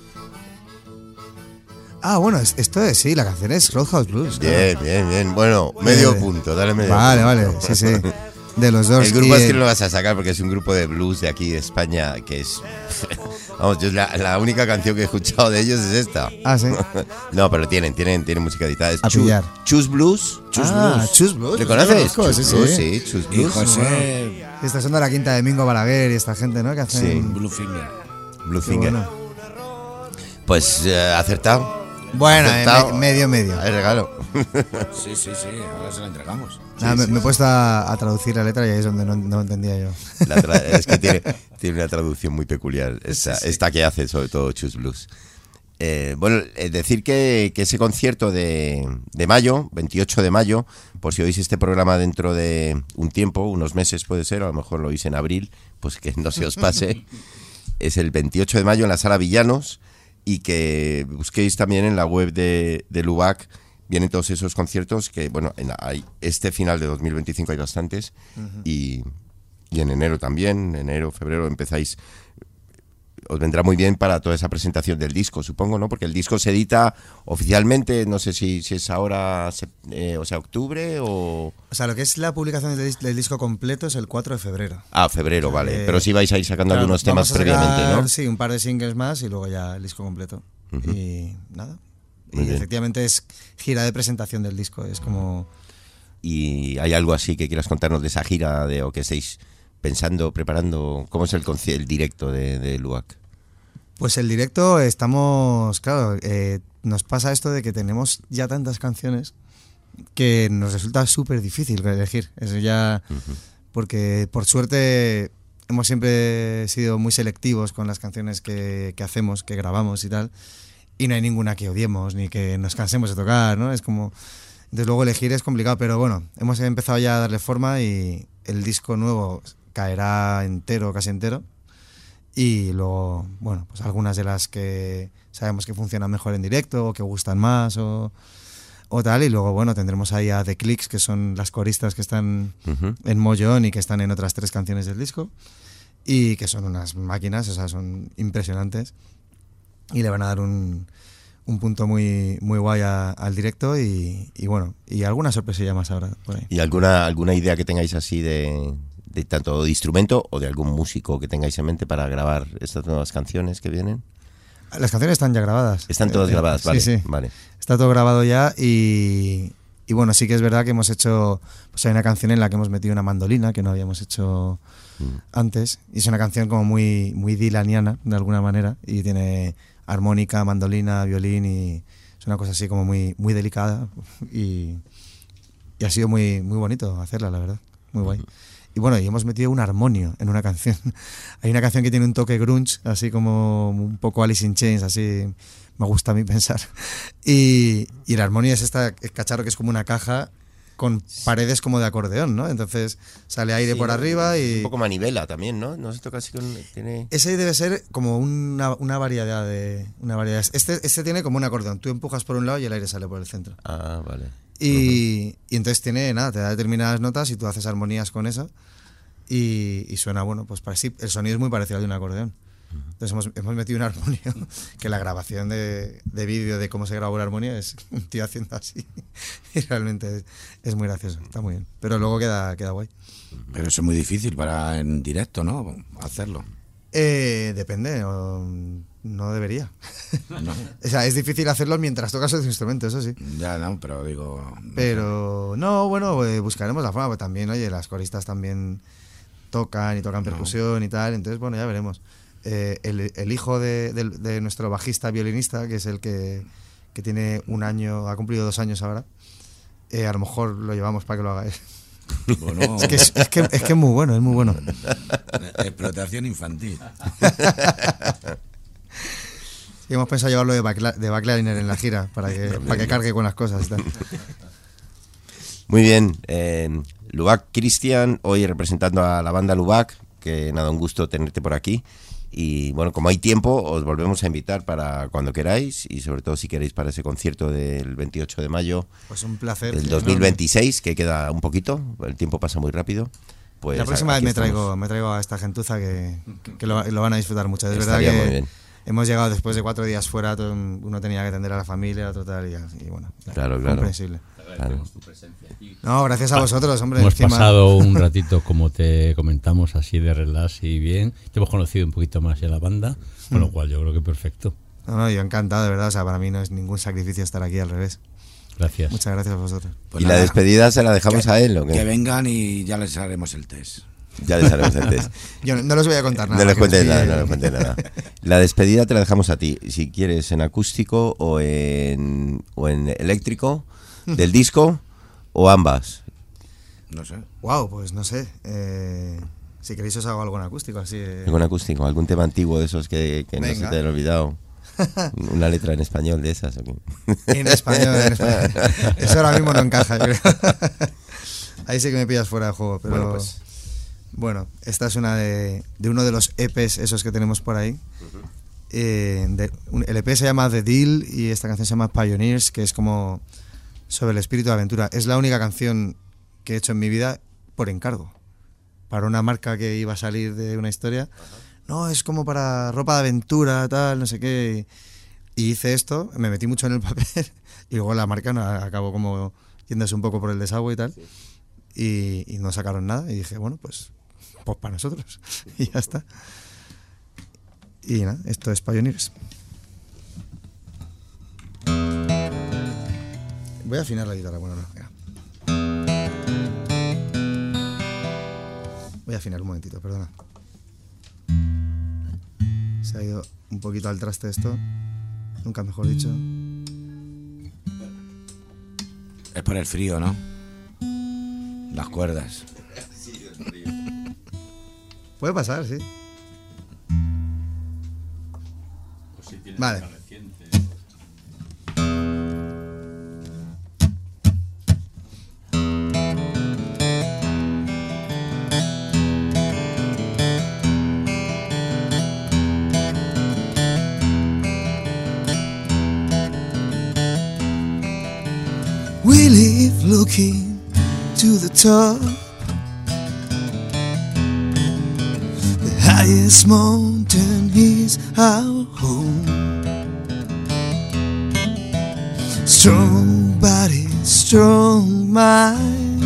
Ah, bueno, esto es, sí, la canción es Roadhouse Blues. Bien, bien. Bueno, medio punto, dale medio vale, punto. sí. De los dos. El grupo es que no lo vas a sacar porque es un grupo de blues de aquí de España que es... Vamos, yo la única canción que he escuchado de ellos es esta. Ah, sí. No, pero tienen música editada. Es a pillar. Chus Blues. Chus Blues. ¿Le conoces? Sí, Chus Blues. Y José... Esta son de la quinta de Mingo Balaguer y esta gente, ¿no? Que hacen... Bluefinger. Bueno. Pues acertado. Bueno, medio. Hay regalo. Sí, ahora se la entregamos. Me he puesto a traducir la letra y ahí es donde no entendía yo. Es que tiene una traducción muy peculiar, esta que hace sobre todo Chus Blues. Decir que ese concierto de mayo, 28 de mayo, por si oís este programa dentro de un tiempo, unos meses puede ser, a lo mejor lo oís en abril, pues que no se os pase, es el 28 de mayo en la Sala Villanos. Y que busquéis también en la web de LUBAC, vienen todos esos conciertos que, bueno, este final de 2025 hay bastantes, y en enero también, febrero empezáis, os vendrá muy bien para toda esa presentación del disco, supongo, ¿no? Porque el disco se edita oficialmente, no sé si es ahora, octubre o... O sea, lo que es la publicación del disco completo es el 4 de febrero. Ah, febrero, vale. Pero sí vais a ir sacando algunos temas previamente, ¿no? Sí, un par de singles más y luego ya el disco completo. Y nada. Muy bien. Efectivamente es gira de presentación del disco, es como... ¿Y hay algo así que quieras contarnos de esa gira o que estéis pensando, preparando? ¿Cómo es el directo de LUBAC? Pues el directo estamos, claro, nos pasa esto de que tenemos ya tantas canciones que nos resulta súper difícil elegir. Eso ya, porque por suerte hemos siempre sido muy selectivos con las canciones que hacemos, que grabamos y tal, y no hay ninguna que odiemos ni que nos cansemos de tocar, ¿no? Es como... Desde luego elegir es complicado, pero bueno, hemos empezado ya a darle forma y el disco nuevo caerá entero, casi entero. Y luego, bueno, pues algunas de las que sabemos que funcionan mejor en directo o que gustan más o tal. Y luego, bueno, tendremos ahí a The Clicks, que son las coristas que están en Mollón y que están en otras 3 canciones del disco. Y que son unas máquinas, o sea, son impresionantes. Y le van a dar un punto muy guay al directo y bueno, y alguna sorpresilla más ahora por ahí. ¿Y alguna idea que tengáis así de tanto de instrumento o de algún músico que tengáis en mente para grabar estas nuevas canciones que vienen? Las canciones están ya grabadas. Están todas grabadas, vale. Sí. Vale. Está todo grabado ya y bueno, sí que es verdad que hemos hecho, pues hay una canción en la que hemos metido una mandolina que no habíamos hecho antes y es una canción como muy dylaniana de alguna manera y tiene armónica, mandolina, violín y es una cosa así como muy delicada y ha sido muy bonito hacerla, la verdad. muy guay. Y bueno, y hemos metido un armonio en una canción. Hay una canción que tiene un toque grunge, así como un poco Alice in Chains, así me gusta a mí pensar. Y el armonio es este cacharro que es como una caja con paredes como de acordeón, ¿no? Entonces sale aire por arriba y... Un poco manivela también, ¿no? No se toca así con... Tiene... Ese debe ser como una variedad de... Este tiene como un acordeón. Tú empujas por un lado y el aire sale por el centro. Ah, vale. Y entonces te da determinadas notas y tú haces armonías con eso y suena, bueno, pues el sonido es muy parecido al de un acordeón. Entonces hemos metido un armonio, que la grabación de vídeo de cómo se grabó el armonio es un tío haciendo así y realmente es muy gracioso, está muy bien, pero luego queda guay. Pero eso es muy difícil para en directo, ¿no? Hacerlo. Depende, no debería. No. O sea, es difícil hacerlo mientras tocas el instrumento, eso sí. Ya, no, pero digo... Pero, no, bueno, buscaremos la forma, porque también, oye, las coristas también tocan percusión y tal, entonces, bueno, ya veremos. El hijo de nuestro bajista violinista, que es el que tiene un año, ha cumplido 2 años ahora, a lo mejor lo llevamos para que lo haga él. Bueno. es que es muy bueno, es muy bueno. Explotación infantil. Y hemos pensado llevarlo de backliner en la gira para que cargue con las cosas y tal. Muy bien, Lubac Cristian, hoy representando a la banda Lubac, que nada, un gusto tenerte por aquí. Y bueno, como hay tiempo, os volvemos a invitar para cuando queráis y sobre todo si queréis para ese concierto del 28 de mayo. Pues un placer. Del 2026, que queda un poquito, el tiempo pasa muy rápido. Pues la próxima vez me traigo a esta gentuza que lo van a disfrutar mucho. Es verdad Estaría que muy bien. Hemos llegado después de 4 días fuera, uno tenía que atender a la familia, otro tal, y bueno, claro. comprensible. Claro. No, gracias a vosotros, hombre. Hemos pasado un ratito, como te comentamos, así de relax y bien. Te hemos conocido un poquito más ya la banda, con lo cual yo creo que perfecto. No, yo encantado, de verdad. O sea, para mí no es ningún sacrificio estar aquí, al revés. Gracias. Muchas gracias a vosotros. Pues ¿y nada, la despedida se la dejamos a él o qué? Que vengan y ya les haremos el test. Ya les haremos el test. Yo no les voy a contar nada. No les cuentes nada. La despedida te la dejamos a ti. Si quieres en acústico o en eléctrico, del disco o ambas. No sé. Wow, pues no sé. Si queréis os hago algo en acústico, así. Algo en acústico, algún tema antiguo de esos que no se te haya olvidado. Una letra en español de esas. ¿O qué? En español. Eso ahora mismo no encaja, yo creo. Ahí sí que me pillas fuera de juego, pero bueno, esta es una de uno de los EPs esos que tenemos por ahí. El EP se llama The Deal y esta canción se llama Pioneers, que es como sobre el espíritu de aventura. Es la única canción que he hecho en mi vida por encargo, para una marca que iba a salir de una historia. No, es como para ropa de aventura, tal, no sé qué. Y hice esto, me metí mucho en el papel y luego la marca acabó como yéndose un poco por el desagüe y tal. Y no sacaron nada y dije, bueno, pues para nosotros. Y ya está. Y nada, esto es Pioneers. Voy a afinar la guitarra, bueno, no, venga. Voy a afinar un momentito, perdona. Se ha ido un poquito al traste esto, nunca mejor dicho. Es por el frío, ¿no? Las cuerdas. Sí, el frío. Puede pasar, sí. Pues si tienes vale. We live looking to the top, the highest mountain is our home. Strong body, strong mind,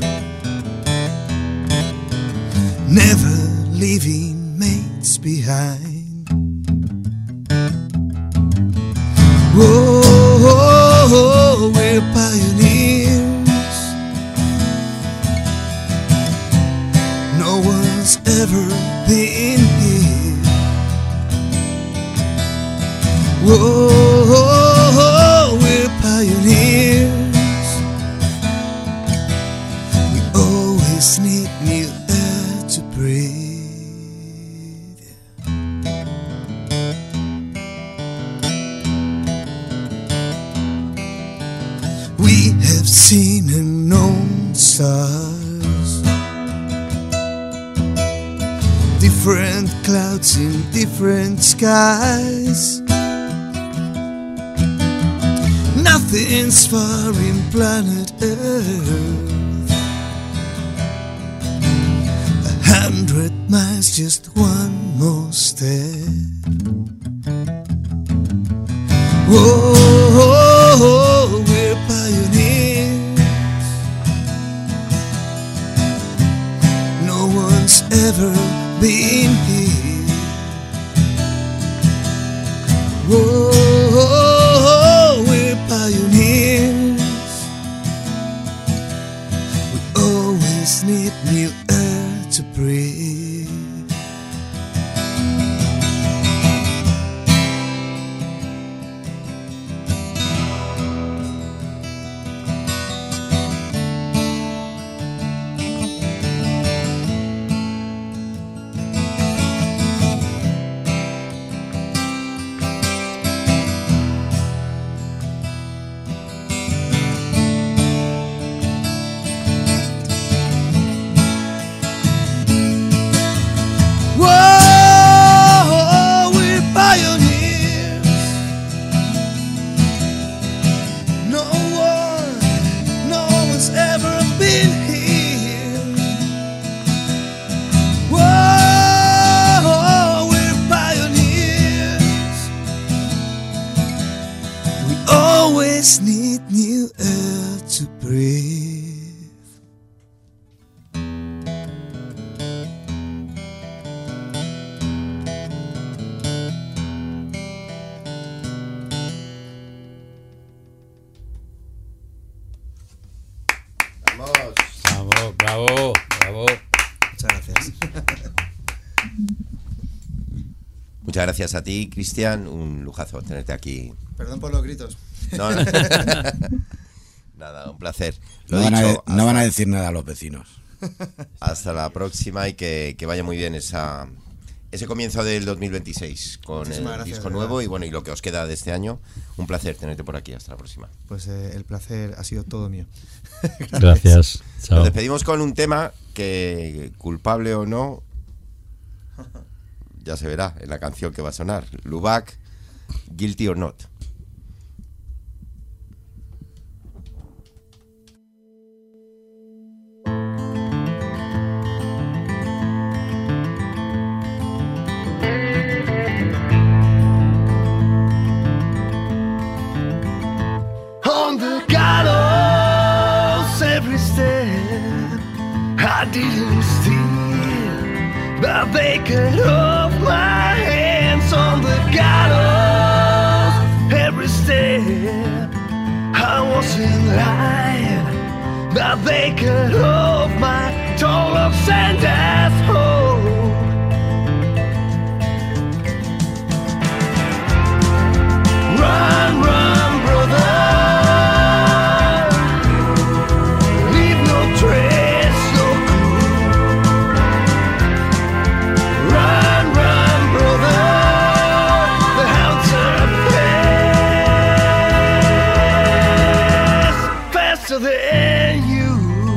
never leaving mates behind. Whoa, we're pioneers. No one's ever been here. Whoa, we're pioneers. We always need different clouds in different skies. Nothing's far in planet Earth. 100 miles, just one more step. Whoa, we're pioneers. No one's ever been here. Whoa, we're pioneers. We always need new air to breathe. Whoa, we're pioneers. No one's ever been here. Whoa, we're pioneers. We always need new air to breathe. Vamos, bravo, bravo. Muchas gracias. Muchas gracias a ti, Cristian. Un lujazo tenerte aquí. Perdón por los gritos. No. Nada, un placer. Lo No van, dicho, no van a decir nada a los vecinos. hasta la próxima y que vaya muy bien ese comienzo del 2026 con Muchísimas el gracias, disco de nuevo verdad. y lo que os queda de este año. Un placer tenerte por aquí. Hasta la próxima. Pues el placer ha sido todo mío. Gracias. Chao. Nos despedimos con un tema que, culpable o no, ya se verá en la canción que va a sonar. Lubac, Guilty or Not. On the gallows every step I didn't steal, but they cut off my hands. On the gallows every step I was in line, but they cut off my tall of Santa's hope. Run, run, brother. Leave no trace, no clue. Run, run, brother. The hounds are fast, faster than you.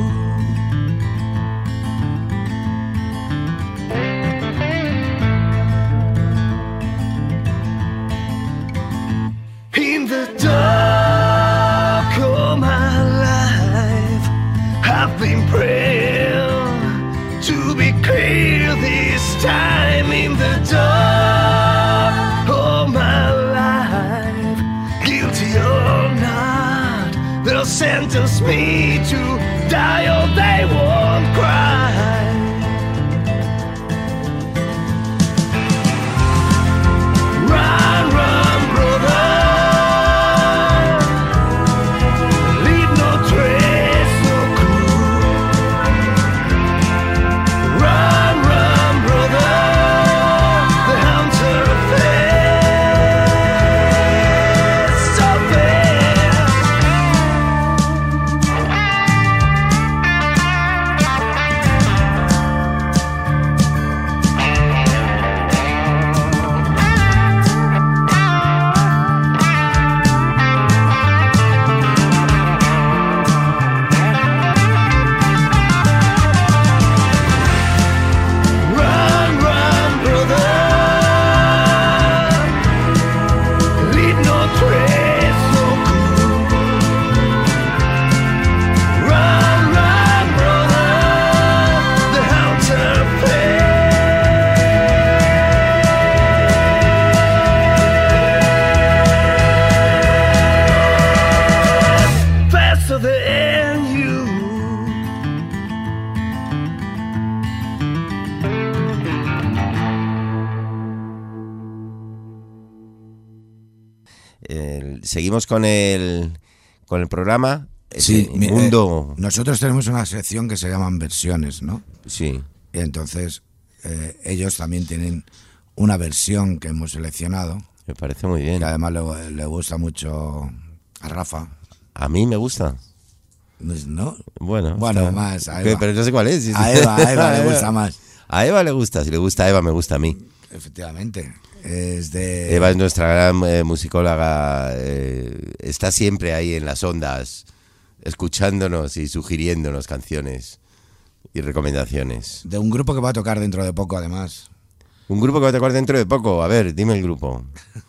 In the dark of my life, I've been praying to be clear this time. In the dark of my life, guilty or not, they'll sentence me to die or they won't cry. Run, run, brother. Leave no trace, no clue. Run, run, brother. The hounds are fast, so fast. seguimos con el programa. Sí, mundo. Nosotros tenemos una sección que se llaman versiones, ¿no? Sí. Y entonces ellos también tienen una versión que hemos seleccionado. Me parece muy bien. Que además le gusta mucho a Rafa. A mí me gusta. ¿No? Bueno, más a Eva. Pero no sé cuál es. A Eva le gusta más. A Eva le gusta. Si le gusta a Eva, me gusta a mí. Efectivamente. Eva es nuestra gran musicóloga. Está siempre ahí en las ondas, escuchándonos y sugiriéndonos canciones y recomendaciones. De un grupo que va a tocar dentro de poco, además. Un grupo que va a tocar dentro de poco. A ver, dime el grupo.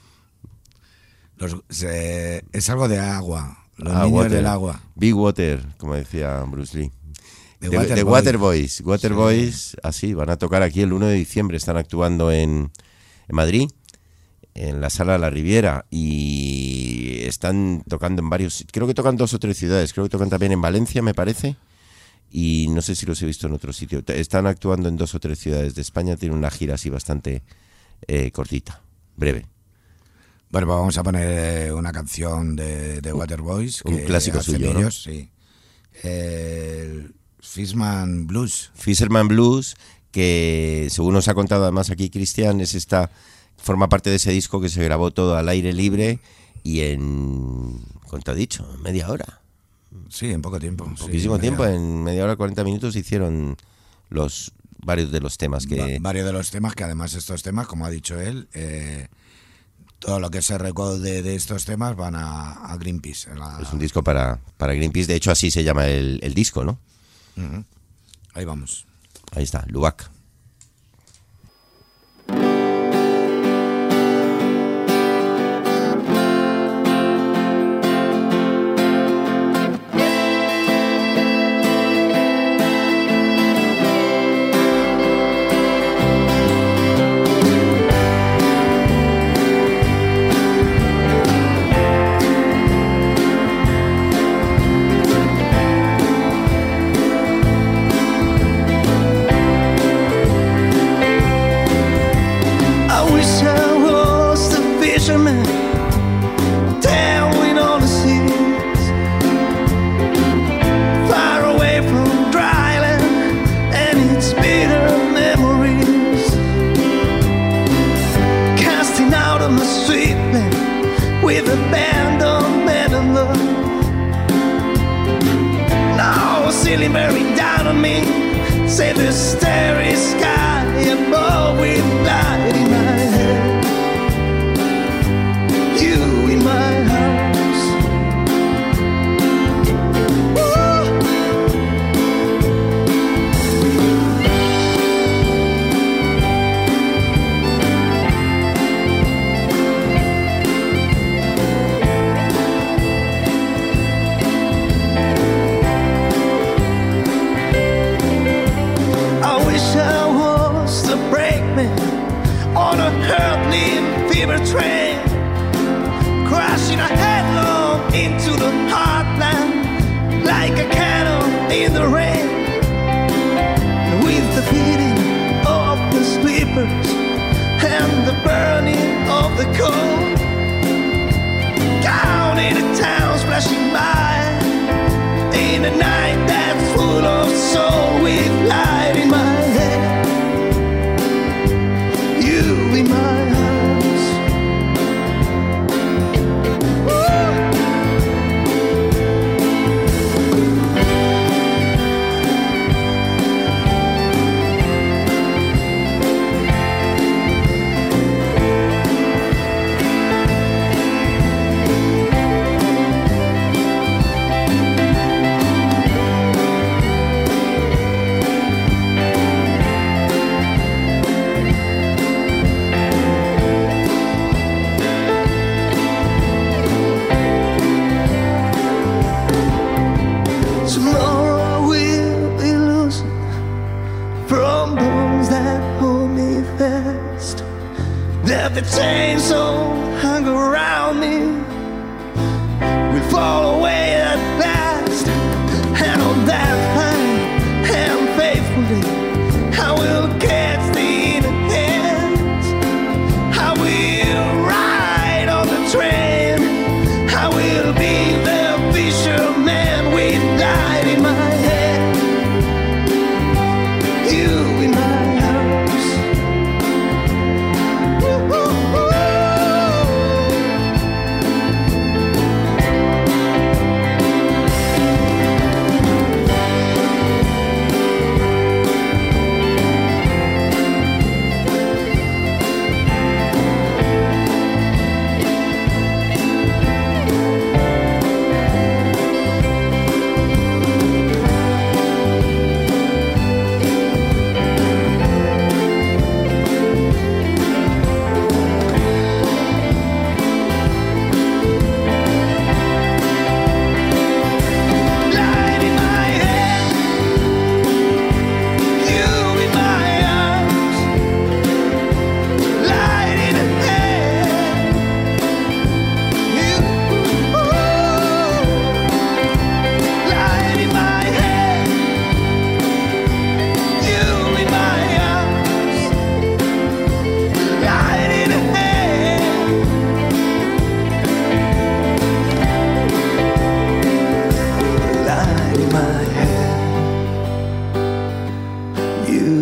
Es algo de agua. Los niños Water. del agua. Big Water, como decía Bruce Lee. The Water Boys. Water Boys, así, van a tocar aquí el 1 de diciembre. Están actuando en Madrid, en la Sala de la Riviera. Y están tocando en varios... Creo que tocan 2 o 3 ciudades. Creo que tocan también en Valencia, me parece. Y no sé si los he visto en otro sitio. Están actuando en 2 o 3 ciudades de España. Tienen una gira así bastante cortita, breve. Bueno, pues vamos a poner una canción de Waterboys. Un clásico suyo, ¿no? Ellos, sí. El Fisherman Blues. Fisherman Blues, que según nos ha contado además aquí Cristian, forma parte de ese disco que se grabó todo al aire libre y ¿cuánto ha dicho? ¿Media hora? Sí, en poco tiempo. Poquísimo tiempo, en media hora, 40 minutos hicieron varios de los temas que... Varios de los temas, que además estos temas, como ha dicho él... todo lo que se recuerde de estos temas van a Greenpeace. Es un disco para Greenpeace, de hecho así se llama el disco, ¿no? Uh-huh. Ahí vamos. Ahí está, Luwak.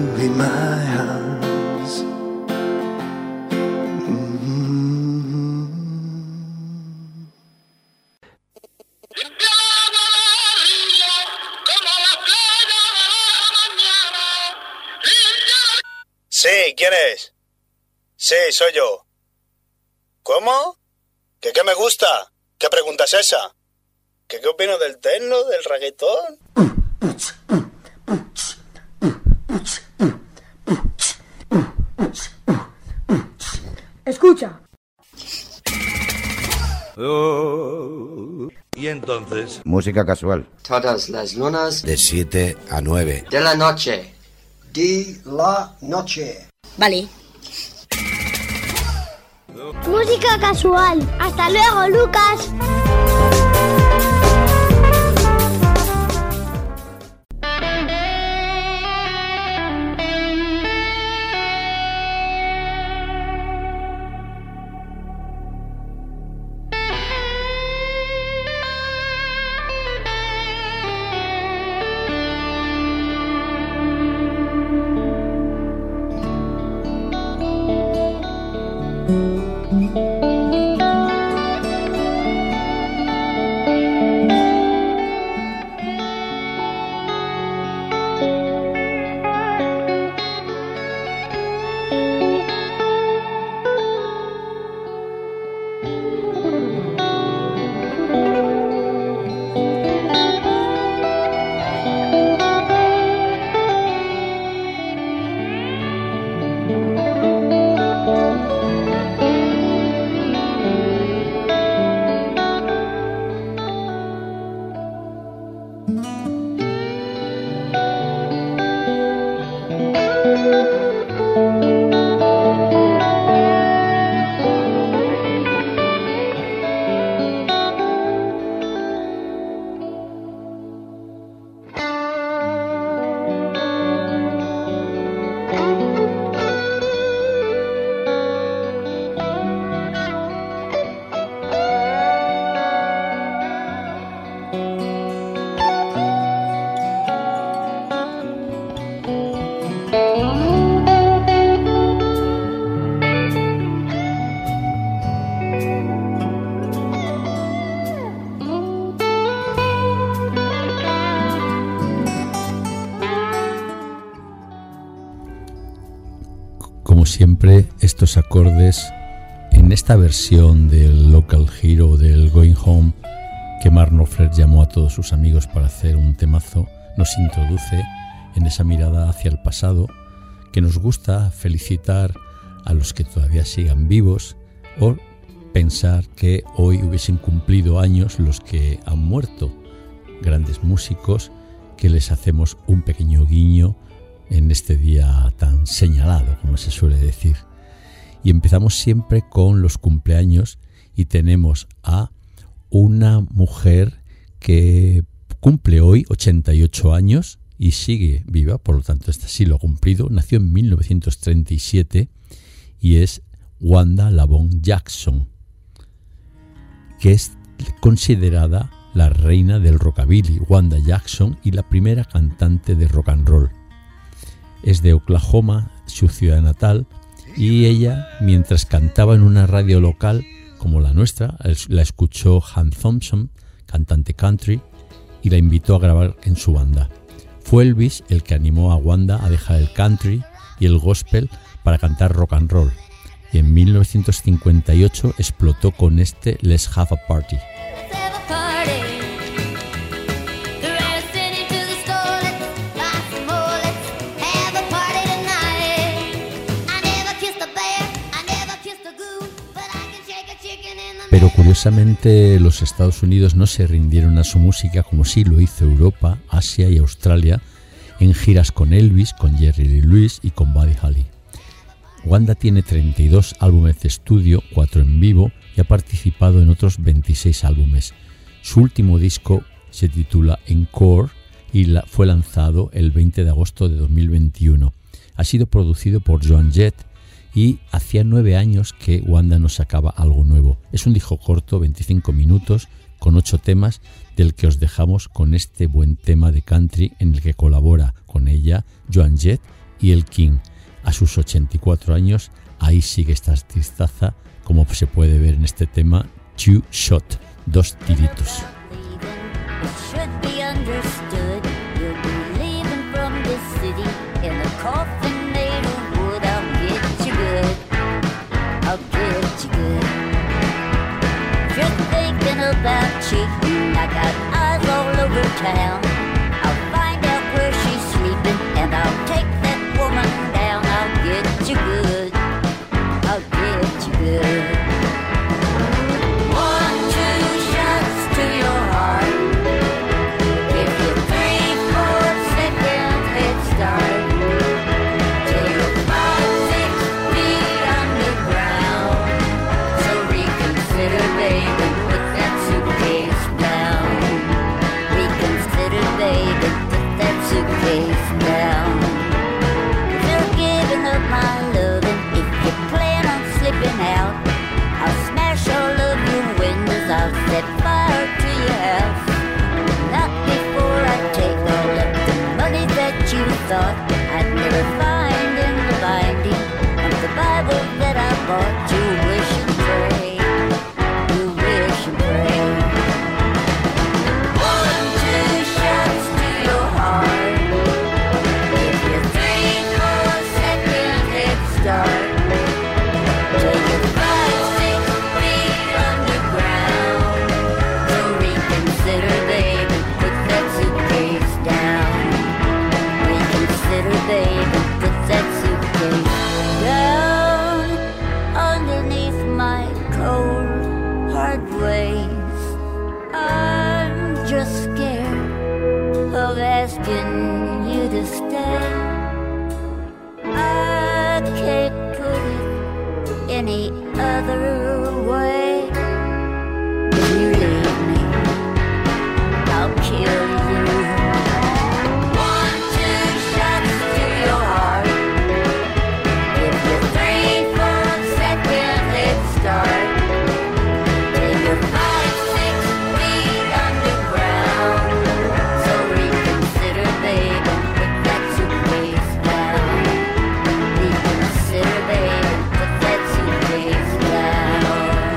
in my hands. Sí, ¿quién es? Sí, soy yo. ¿Cómo? ¿Que qué me gusta? ¿Qué pregunta es esa? ¿Que qué opino del techno, del reggaetón? Escucha. Y entonces... Música casual. Todas las lunas De 7 a 9. de la noche. De la noche. Vale. Música casual. Hasta luego, Lucas. Como siempre, estos acordes en esta versión del Local Hero del Going Home que Mark Knopfler llamó a todos sus amigos para hacer un temazo, nos introduce en esa mirada hacia el pasado que nos gusta felicitar a los que todavía sigan vivos o pensar que hoy hubiesen cumplido años los que han muerto, grandes músicos que les hacemos un pequeño guiño en este día tan señalado, como se suele decir. Y empezamos siempre con los cumpleaños y tenemos a una mujer que cumple hoy 88 años y sigue viva, por lo tanto esta sí lo ha cumplido. Nació en 1937 y es Wanda Lavon Jackson, que es considerada la reina del rockabilly, Wanda Jackson, y la primera cantante de rock and roll. Es de Oklahoma, su ciudad natal, y ella, mientras cantaba en una radio local como la nuestra, la escuchó Han Thompson, cantante country, y la invitó a grabar en su banda. Fue Elvis el que animó a Wanda a dejar el country y el gospel para cantar rock and roll, y en 1958 explotó con este Let's Have a Party. Pero curiosamente los Estados Unidos no se rindieron a su música como sí lo hizo Europa, Asia y Australia en giras con Elvis, con Jerry Lee Lewis y con Buddy Holly. Wanda tiene 32 álbumes de estudio, 4 en vivo y ha participado en otros 26 álbumes. Su último disco se titula Encore y fue lanzado el 20 de agosto de 2021. Ha sido producido por Joan Jett y hacía 9 años que Wanda nos sacaba algo nuevo. Es un disco corto, 25 minutos, con 8 temas, del que os dejamos con este buen tema de country en el que colabora con ella Joan Jett y el King. A sus 84 años, ahí sigue esta artistaza, como se puede ver en este tema, Two Shot, 2 tiritos. It should be understood you'll be leaving from this city in a coffin made of wood. I'll get you good. I'll get you good. If you're thinking about cheating, I got eyes all over town. I'll find out where she's sleeping and I'll take that woman down. I'll get you good. I'll get you good. 1, 2 shots to your heart. Give you 3, 4 seconds head start. Till you're 5, 6 feet underground. So reconsider, baby, put that suitcase down. Reconsider, baby, put that suitcase down. If you're giving up my loving, if you plan on slipping out, I'll smash all of your windows, I'll set fire to your house. Not before I take all of the money that you thought I'd never find in the binding of the Bible that I bought. You wish and pray, you wish and pray. 1, 2 shots to your heart. Give you 3, 4 seconds head start. Till you're 5, 6 feet underground. So reconsider, baby, put that suitcase down. Reconsider, baby, put that suitcase down. Underneath my cold, hard ways, I'm just scared of asking you to stay. I can't put it any other way. If you leave me, I'll kill you. 1, 2 shots to your heart. Give you 3, 4 seconds head start. Till you're 5, 6 feet underground. So reconsider, baby, put that suitcase down. Reconsider, baby, put that suitcase down.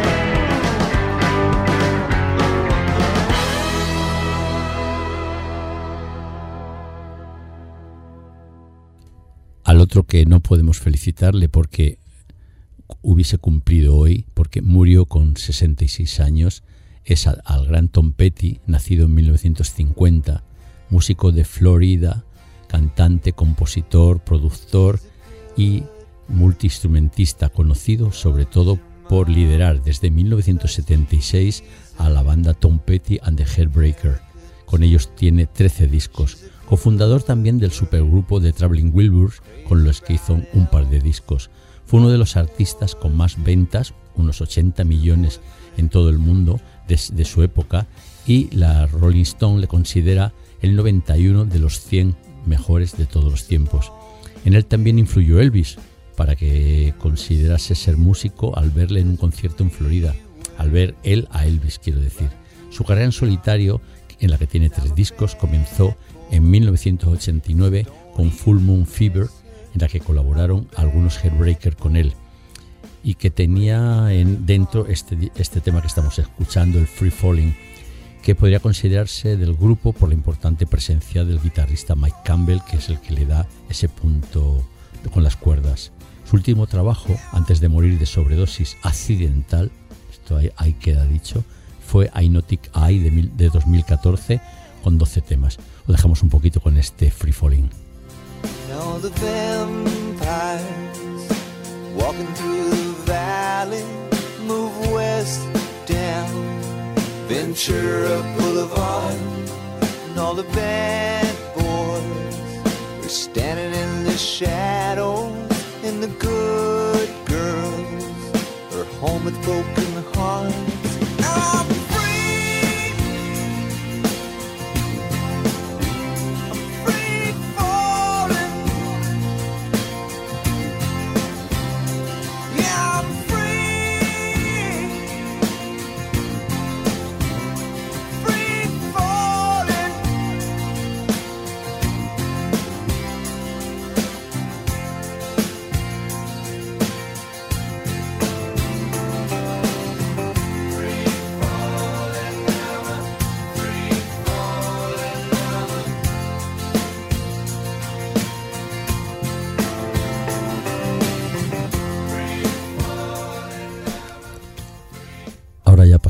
Al otro que no podemos felicitarle porque hubiese cumplido hoy, porque murió con 66 años, es al gran Tom Petty, nacido en 1950, músico de Florida, cantante, compositor, productor y multiinstrumentista, conocido sobre todo por liderar desde 1976 a la banda Tom Petty and the Heartbreakers. Con ellos tiene 13 discos. Cofundador también del supergrupo de Traveling Wilburys, con los que hizo un par de discos. Fue uno de los artistas con más ventas, unos 80 millones en todo el mundo de su época, y la Rolling Stone le considera el 91 de los 100 mejores de todos los tiempos. En él también influyó Elvis, para que considerase ser músico al verle en un concierto en Florida, al ver él a Elvis, quiero decir. Su carrera en solitario, en la que tiene 3 discos, comenzó en 1989 con Full Moon Fever, en la que colaboraron algunos Heartbreakers con él, y que tenía dentro este tema que estamos escuchando, el Free Falling, que podría considerarse del grupo por la importante presencia del guitarrista Mike Campbell, que es el que le da ese punto con las cuerdas. Su último trabajo, antes de morir de sobredosis accidental, esto ahí queda dicho, fue Hypnotic Eye de 2014, con 12 temas. Lo dejamos un poquito con este Free Falling. Now the vampires walking through the valley move west down Ventura Boulevard, and all the bad boys are standing in the shadows, and the good girls are home with broken hearts. I'm free. I'm free falling. Yeah, I'm free. Free falling.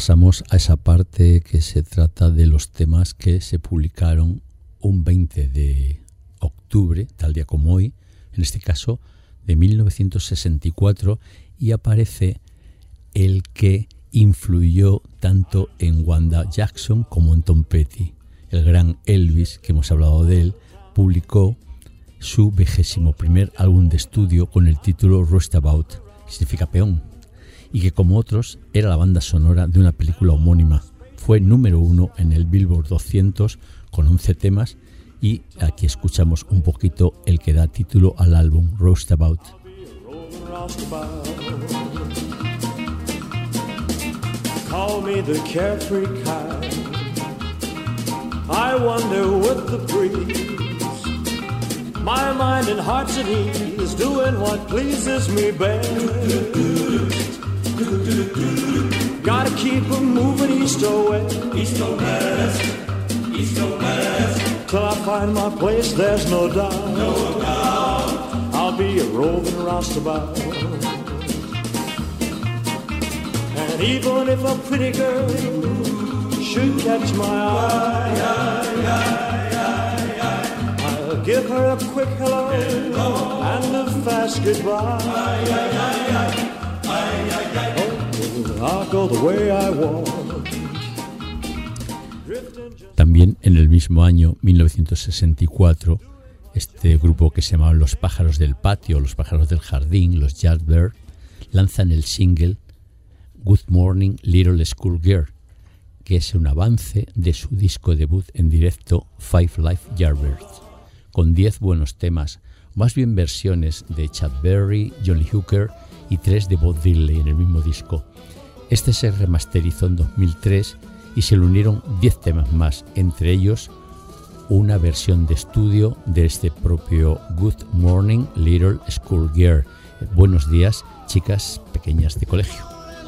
pasamos a esa parte que se trata de los temas que se publicaron un 20 de octubre, tal día como hoy, en este caso de 1964, y aparece el que influyó tanto en Wanda Jackson como en Tom Petty. El gran Elvis, que hemos hablado de él, publicó su 21º álbum de estudio con el título Roustabout, que significa peón, y que como otros era la banda sonora de una película homónima. Fue número 1 en el Billboard 200 con 11 temas, y aquí escuchamos un poquito el que da título al álbum, Roustabout. Call me the carefree kind. I wander with the breeze. My mind and heart's at ease, doing what pleases me best. Gotta keep 'em moving east or west, east or west, east or west. Till I find my place, there's no doubt, no doubt. I'll be a roving roustabout. And even if a pretty girl should catch my eye, I'll give her a quick hello and a fast goodbye. Oh, I'll go the way I want. También en el mismo año, 1964, este grupo que se llamaba Los Pájaros del Patio, Los Pájaros del Jardín, los Yardbirds, lanzan el single Good Morning Little Schoolgirl, que es un avance de su disco debut en directo Five Live Yardbirds, con 10 buenos temas, más bien versiones de Chad Berry, John Lee Hooker y 3 de Bob Dylan en el mismo disco. Este se remasterizó en 2003 y se le unieron 10 temas más, entre ellos una versión de estudio de este propio Good Morning Little Schoolgirl. Buenos días, chicas pequeñas de colegio.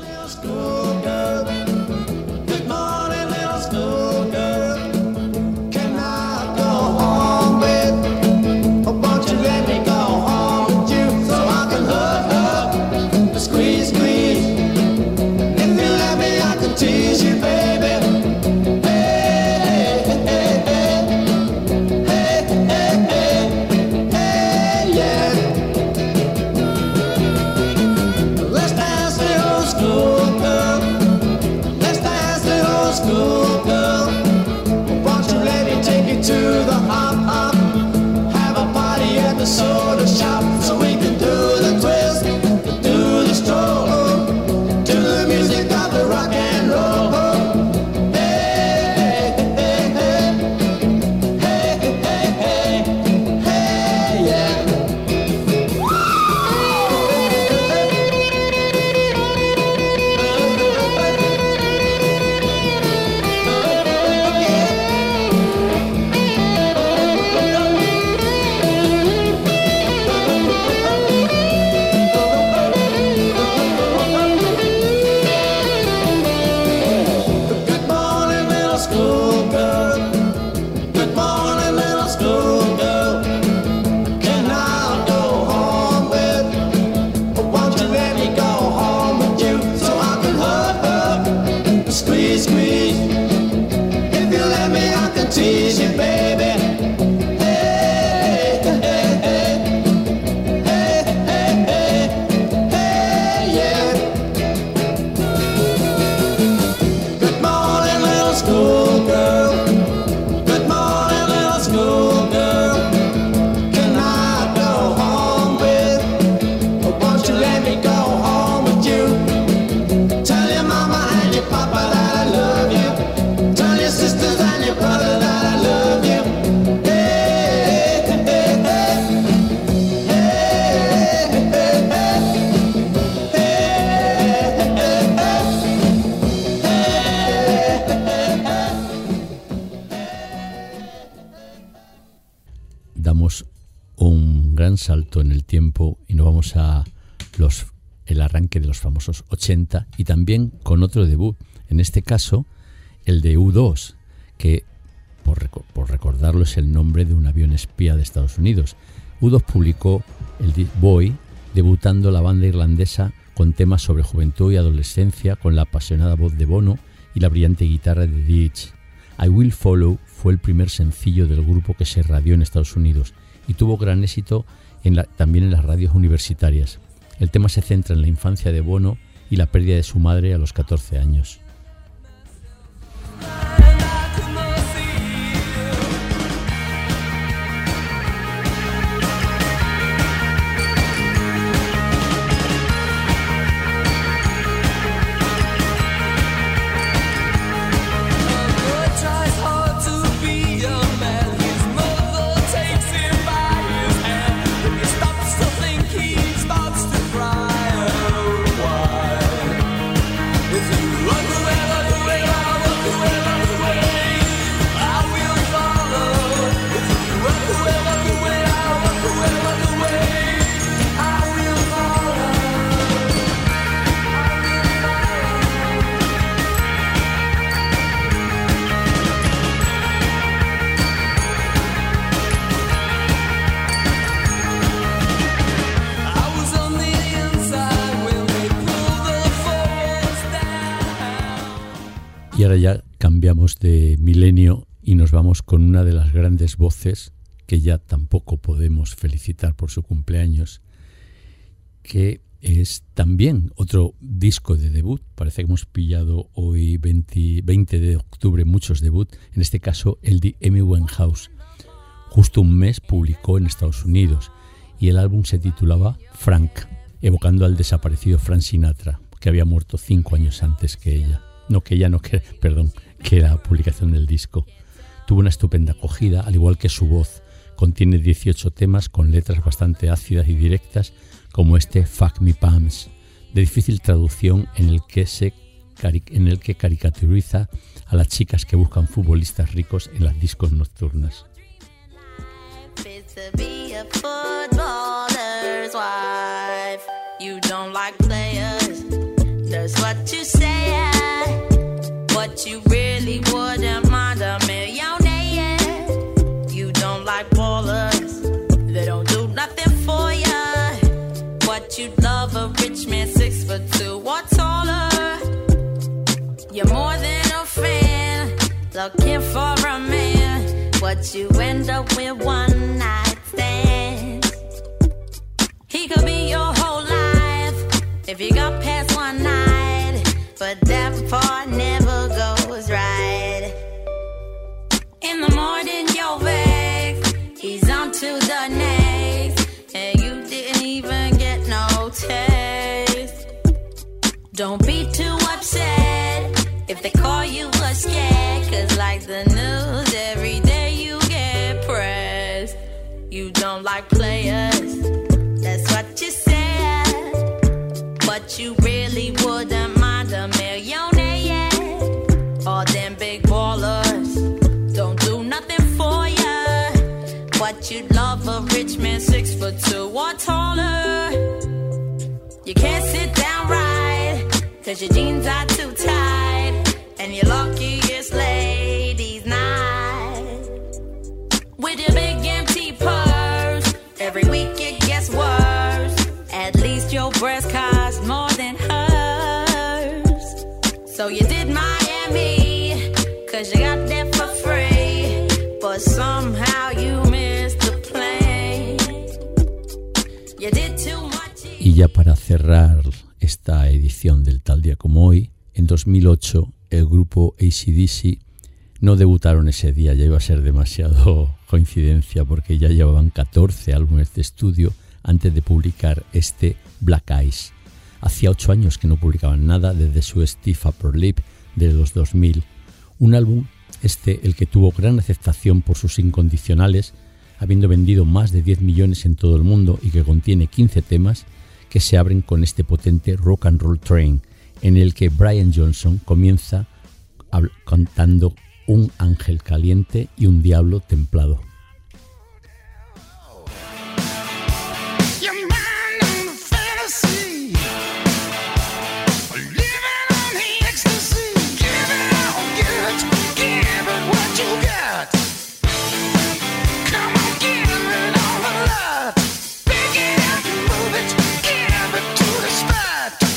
Good morning, little schoolgirl. Can I go home with? Or won't you let me go home with you so I can hug, squeeze, squeeze? If you let me, I can tease you, baby. Hey, hey, hey, hey, hey, hey, hey, yeah. Let's dance, little school. To the hop hop, have a party at the soda shop, so we can do the twist, do the stroll, to the music of the rock and roll. Hey, hey, hey, hey, hey, hey, hey, yeah. Tease you, baby. Hey, hey, hey, hey, hey, hey, hey, yeah. Good morning, little schoolgirl. Good morning, little schoolgirl. Can I go home with? Or won't you let me go home with you? Tell your mama and your papa that I love you. Tell your sisters and your brother that damos un gran salto en el tiempo y nos vamos a el arranque de los famosos 80 y también con otro debut, en este caso el de U-2, que por recordarlo es el nombre de un avión espía de Estados Unidos. U-2 publicó el disc Boy, debutando la banda irlandesa con temas sobre juventud y adolescencia, con la apasionada voz de Bono y la brillante guitarra de Deitch. I Will Follow fue el primer sencillo del grupo que se radió en Estados Unidos y tuvo gran éxito también en las radios universitarias. El tema se centra en la infancia de Bono y la pérdida de su madre a los 14 años. Y ahora ya cambiamos de milenio y nos vamos con una de las grandes voces que ya tampoco podemos felicitar por su cumpleaños, que es también otro disco de debut. Parece que hemos pillado hoy 20 de octubre muchos debut, en este caso el de Amy Winehouse. Justo un mes publicó en Estados Unidos y el álbum se titulaba Frank, evocando al desaparecido Frank Sinatra, que había muerto 5 años antes que ella. Que la publicación del disco. Tuvo una estupenda acogida, al igual que su voz. Contiene 18 temas con letras bastante ácidas y directas, como este Fuck Me Pams, de difícil traducción, en el que caricaturiza a las chicas que buscan futbolistas ricos en las discos nocturnas. But you really wouldn't mind a millionaire. You don't like ballers, they don't do nothing for ya. But you'd love a rich man 6'2" or taller. You're more than a fan, looking for a man. But you end up with one night stands. He could be your whole life if you got past one night, but that part never goes right. In the morning you're vexed, he's on to the next, and you didn't even get no taste. Don't be too upset if they call you a scared, 'cause like the news, every day you get pressed. You don't like players, that's what you said, but you really wouldn't mind a millionaire. All them big ballers don't do nothing for ya, but you'd love a rich man 6'2" or taller. You can't sit down right, 'cause your jeans are too tight, and you're lucky it's ladies' night. With your big empty purse, every week it gets worse. At least your breast costs more than hers. So you did Miami, 'cause you got there for free, but somehow you missed the plane. You did too much. Y ya para cerrar esta edición del Tal Día Como Hoy, en 2008 el grupo AC/DC no debutaron ese día, ya iba a ser demasiado coincidencia, porque ya llevaban 14 álbumes de estudio antes de publicar este Black Eyes. Hacía 8 años que no publicaban nada desde su Stiff Upper Lip de los 2000. Un álbum el que tuvo gran aceptación por sus incondicionales, habiendo vendido más de 10 millones en todo el mundo, y que contiene 15 temas que se abren con este potente Rock and Roll Train, en el que Brian Johnson comienza cantando un ángel caliente y un diablo templado. Spot.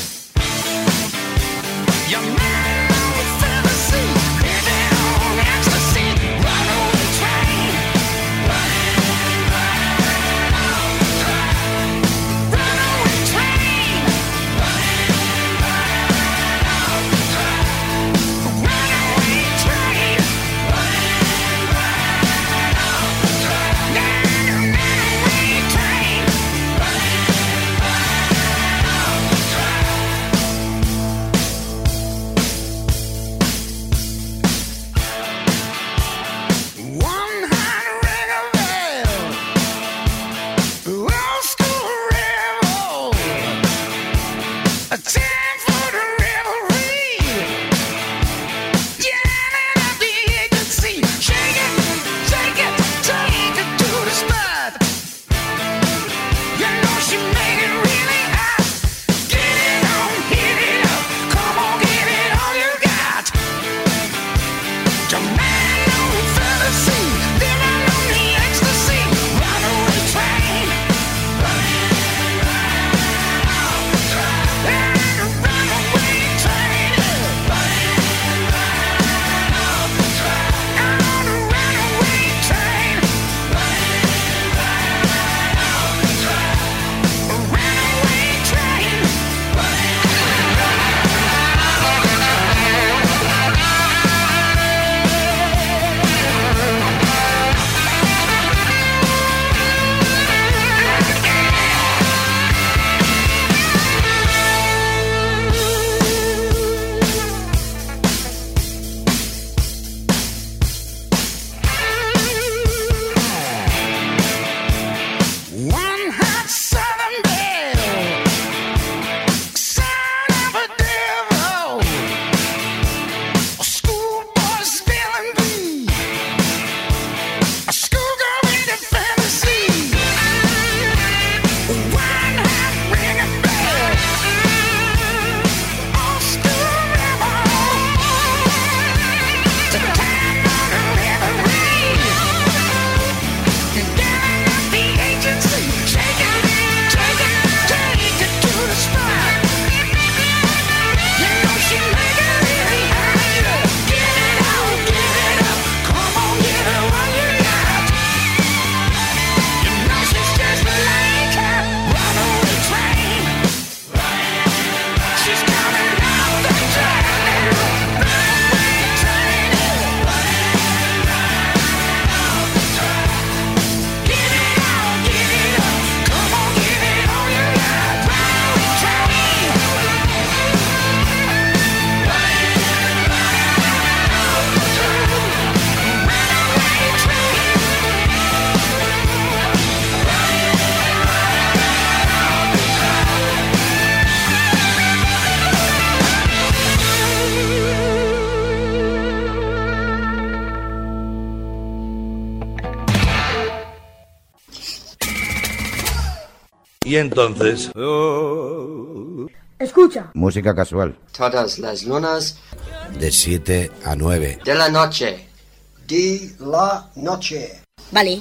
Y entonces... Escucha. Música casual. Todas las lunas De 7 a 9. de la noche. De la noche. Vale.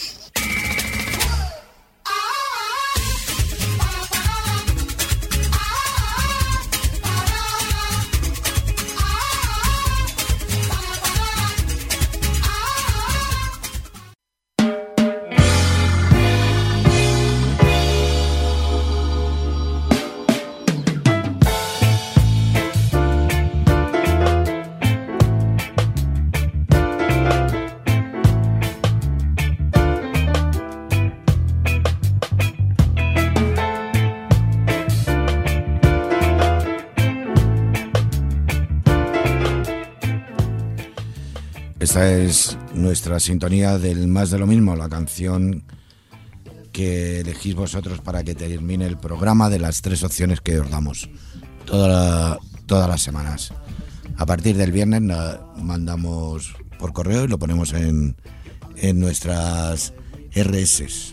Esta es nuestra sintonía del Más de lo Mismo, la canción que elegís vosotros para que termine el programa, de las 3 opciones que os damos todas las semanas. A partir del viernes la mandamos por correo y lo ponemos en nuestras RS.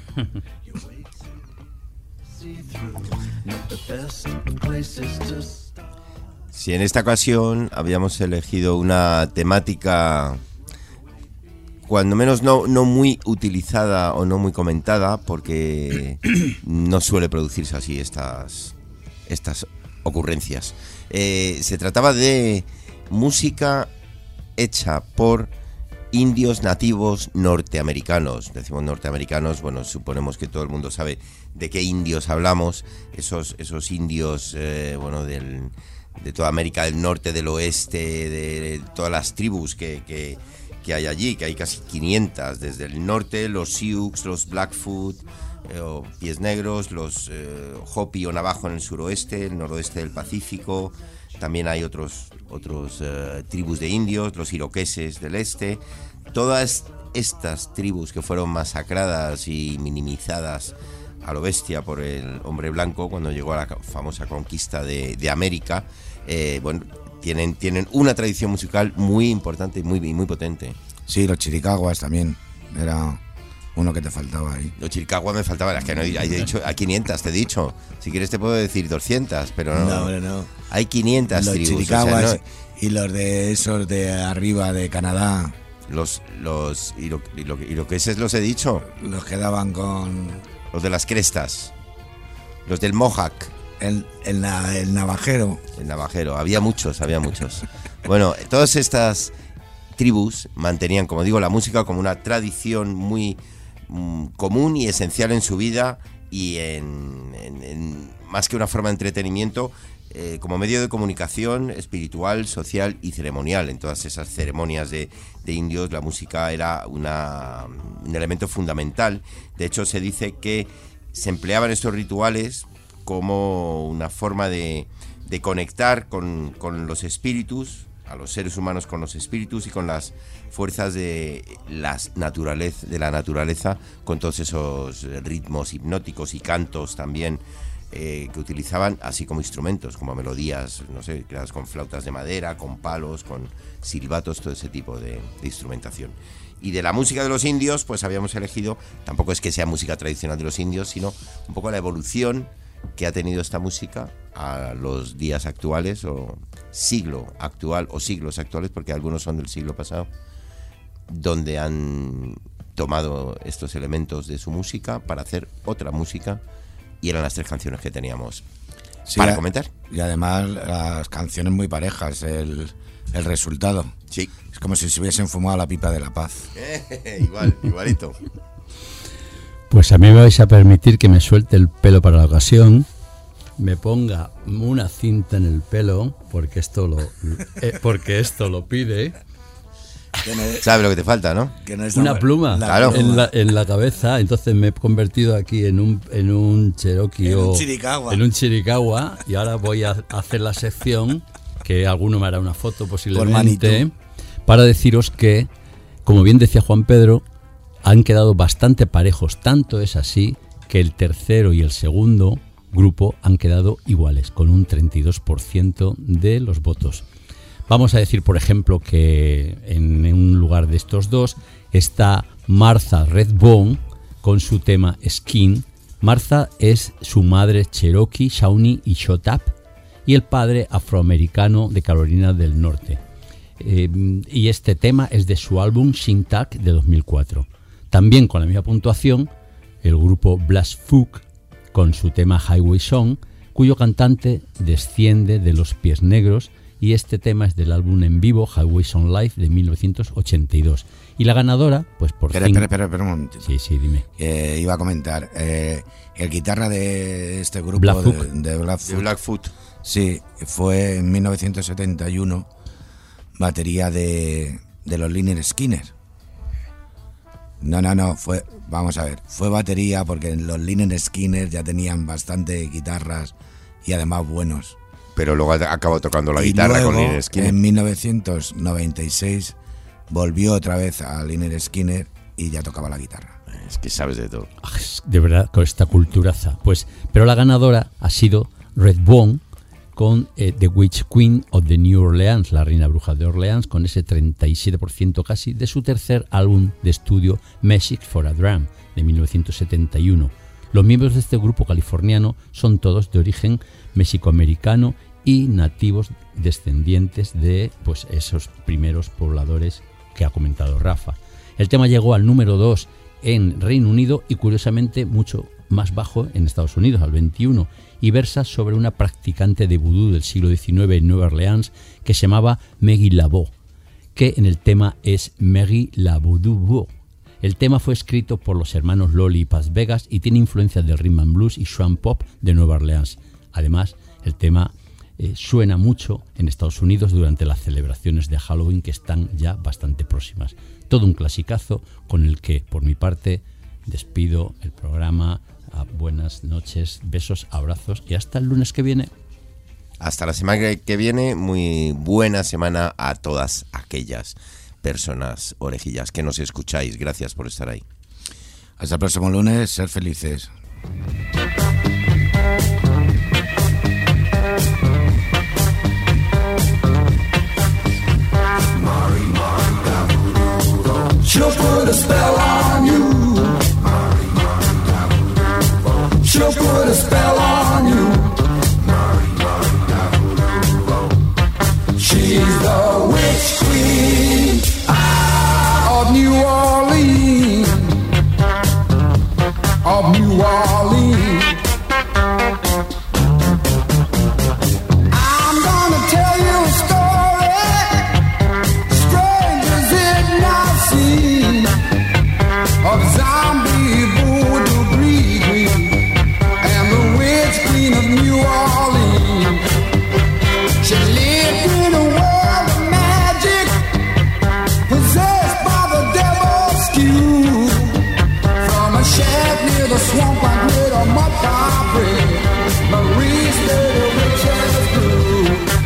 Si en esta ocasión habíamos elegido una temática cuando menos no muy utilizada o no muy comentada, porque no suele producirse así estas ocurrencias. Se trataba de música hecha por indios nativos norteamericanos. Decimos norteamericanos, bueno, suponemos que todo el mundo sabe de qué indios hablamos. Esos indios, de toda América del Norte, del oeste, de todas las tribus que hay allí, que hay casi 500, desde el norte, los Sioux, los Blackfoot, o Pies Negros, los Hopi o Navajo en el suroeste, el noroeste del Pacífico. También hay otros tribus de indios, los iroqueses del este. Todas estas tribus que fueron masacradas y minimizadas a lo bestia por el hombre blanco cuando llegó a la famosa conquista de América, tienen una tradición musical muy importante y muy potente. Sí, los chiricaguas también, era uno que te faltaba ahí. Los chiricaguas me faltaban, es que no he dicho, a 500 te he dicho. Si quieres te puedo decir 200, pero no. Hay 500 los tribus. Chiricaguas, o sea, y los de esos de arriba de Canadá. Y lo que es los he dicho. Los que daban con... Los de las crestas. Los del Mohawk. El navajero. El navajero, había muchos. Bueno, todas estas tribus mantenían, como digo, la música como una tradición muy común y esencial en su vida, y en más que una forma de entretenimiento, como medio de comunicación espiritual, social y ceremonial. En todas esas ceremonias de indios la música era un elemento fundamental. De hecho, se dice que se empleaban estos rituales como una forma de conectar con los espíritus, a los seres humanos con los espíritus y con las fuerzas de la naturaleza, con todos esos ritmos hipnóticos y cantos también que utilizaban, así como instrumentos, como melodías, no sé, creadas con flautas de madera, con palos, con silbatos, todo ese tipo de instrumentación. Y de la música de los indios, pues habíamos elegido, tampoco es que sea música tradicional de los indios, sino un poco la evolución que ha tenido esta música a los días actuales, o siglo actual, o siglos actuales, porque algunos son del siglo pasado, donde han tomado estos elementos de su música para hacer otra música, y eran las 3 canciones que teníamos para comentar. Y además las canciones muy parejas, el resultado. Sí. Es como si se hubiesen fumado la pipa de la paz. Igualito. Pues a mí me vais a permitir que me suelte el pelo para la ocasión, me ponga una cinta en el pelo, porque esto lo pide. ¿Sabes lo que te falta, no? Que no una pluma claro. en la cabeza. Entonces me he convertido aquí en un Cherokee en un Chiricahua, y ahora voy a hacer la sección, que alguno me hará una foto posiblemente, para deciros que, como bien decía Juan Pedro, han quedado bastante parejos. Tanto es así que el tercero y el segundo grupo han quedado iguales, con un 32% de los votos. Vamos a decir, por ejemplo, que en un lugar de estos dos está Martha Redbone con su tema Skin, Martha es su madre cherokee, Shawnee y Choctaw, y el padre afroamericano de Carolina del Norte. Y este tema es de su álbum Shintak de 2004. También con la misma puntuación, el grupo Blast Folk con su tema Highway Song, cuyo cantante desciende de los Pies Negros, y este tema es del álbum en vivo Highway Song Live de 1982. Y la ganadora, pues por Espera un momentito. Sí, dime. Iba a comentar, el guitarra de este grupo Blackfoot. de Blackfoot, sí, fue en 1971 batería de los Lynyrd Skynyrd. No, fue batería porque los Lynyrd Skynyrd ya tenían bastante guitarras y además buenos. Pero luego acabó tocando la guitarra luego, con Lynyrd Skynyrd. En 1996 volvió otra vez a Lynyrd Skynyrd y ya tocaba la guitarra. Es que sabes de todo. De verdad, con esta culturaza. Pues, pero la ganadora ha sido Redbone con The Witch Queen of the New Orleans, la reina bruja de Orleans, con ese 37% casi de su tercer álbum de estudio Magic for a Drum de 1971. Los miembros de este grupo californiano son todos de origen mexicoamericano y nativos descendientes de pues esos primeros pobladores que ha comentado Rafa. El tema llegó al número 2 en Reino Unido y curiosamente mucho más bajo en Estados Unidos, al 21, y versa sobre una practicante de vudú del siglo XIX en Nueva Orleans que se llamaba Maggie Laveau, que en el tema es Maggie la Voodoo. El tema fue escrito por los hermanos Loli y Paz Vegas y tiene influencias del rhythm and blues y swamp pop de Nueva Orleans. Además, el tema suena mucho en Estados Unidos durante las celebraciones de Halloween, que están ya bastante próximas. Todo un clasicazo con el que, por mi parte, despido el programa. Buenas noches, besos, abrazos y hasta el lunes que viene. Hasta la semana que viene. Muy buena semana a todas aquellas personas orejillas que nos escucháis. Gracias por estar ahí. Hasta el próximo lunes, ser felices. She'll put a spell on you. She'll put a spell on you. She's the witch queen of New Orleans. Of New Orleans. I'm gonna tell you a story strangers did not see, of zombie voodoo breed and the witch queen of New Orleans. She lived in a world of magic, possessed by the devil's skew. From a shack near the swamp I made a mud pie bread. Marie stayed a witch's brew.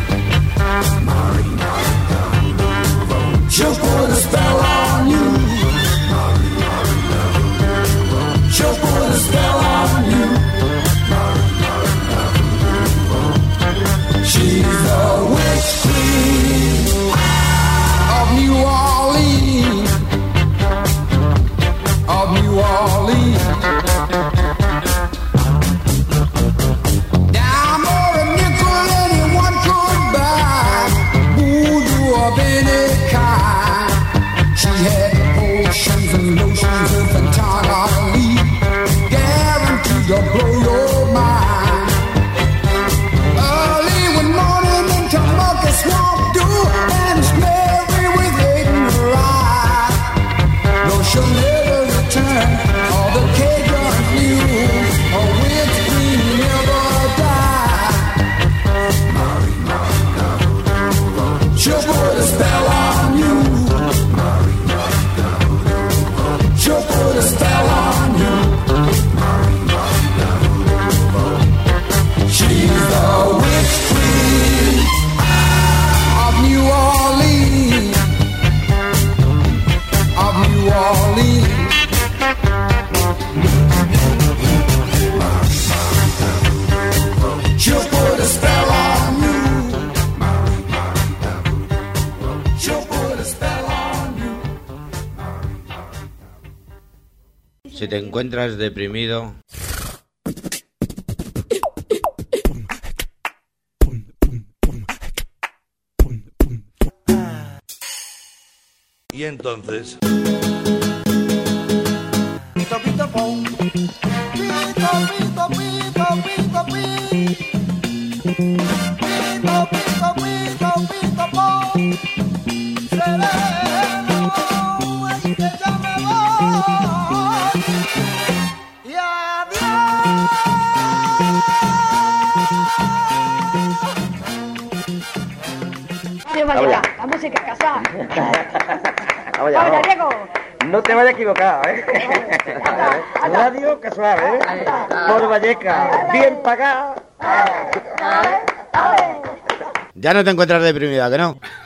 She'll put a spell on you. She'll put a spell on you. She's the witch queen of New Orleans. Of New Orleans. Now more a nickel anyone could buy. Voodoo of any kind. She had potions and lotions of entirely guaranteed to blow your mind. Early one morning into Monkey Swamp Dew and Mary with Aiden ride. No, she'll never return. All the Cajun knew a witch queen never died. She'll put a spell on you. She'll put a spell on you. She's the witch queen of New Orleans. Of New Orleans. She'll put a spell on you. She'll put a spell on you. Si te encuentras deprimido, Y entonces... Pito, pito, pom. Pito, pito, pito, pito, pi. Pito, pito, pito, pito, pom. Sereno, es que ya me voy. Y adiós. Vamos allá. La música casada. Vamos allá, Vamos, vamos. Diego. No te vayas a equivocar, ¿eh? Radio Casual, ¿eh? Por Vallecas, bien pagado. Ya no te encuentras deprimida, ¿que no?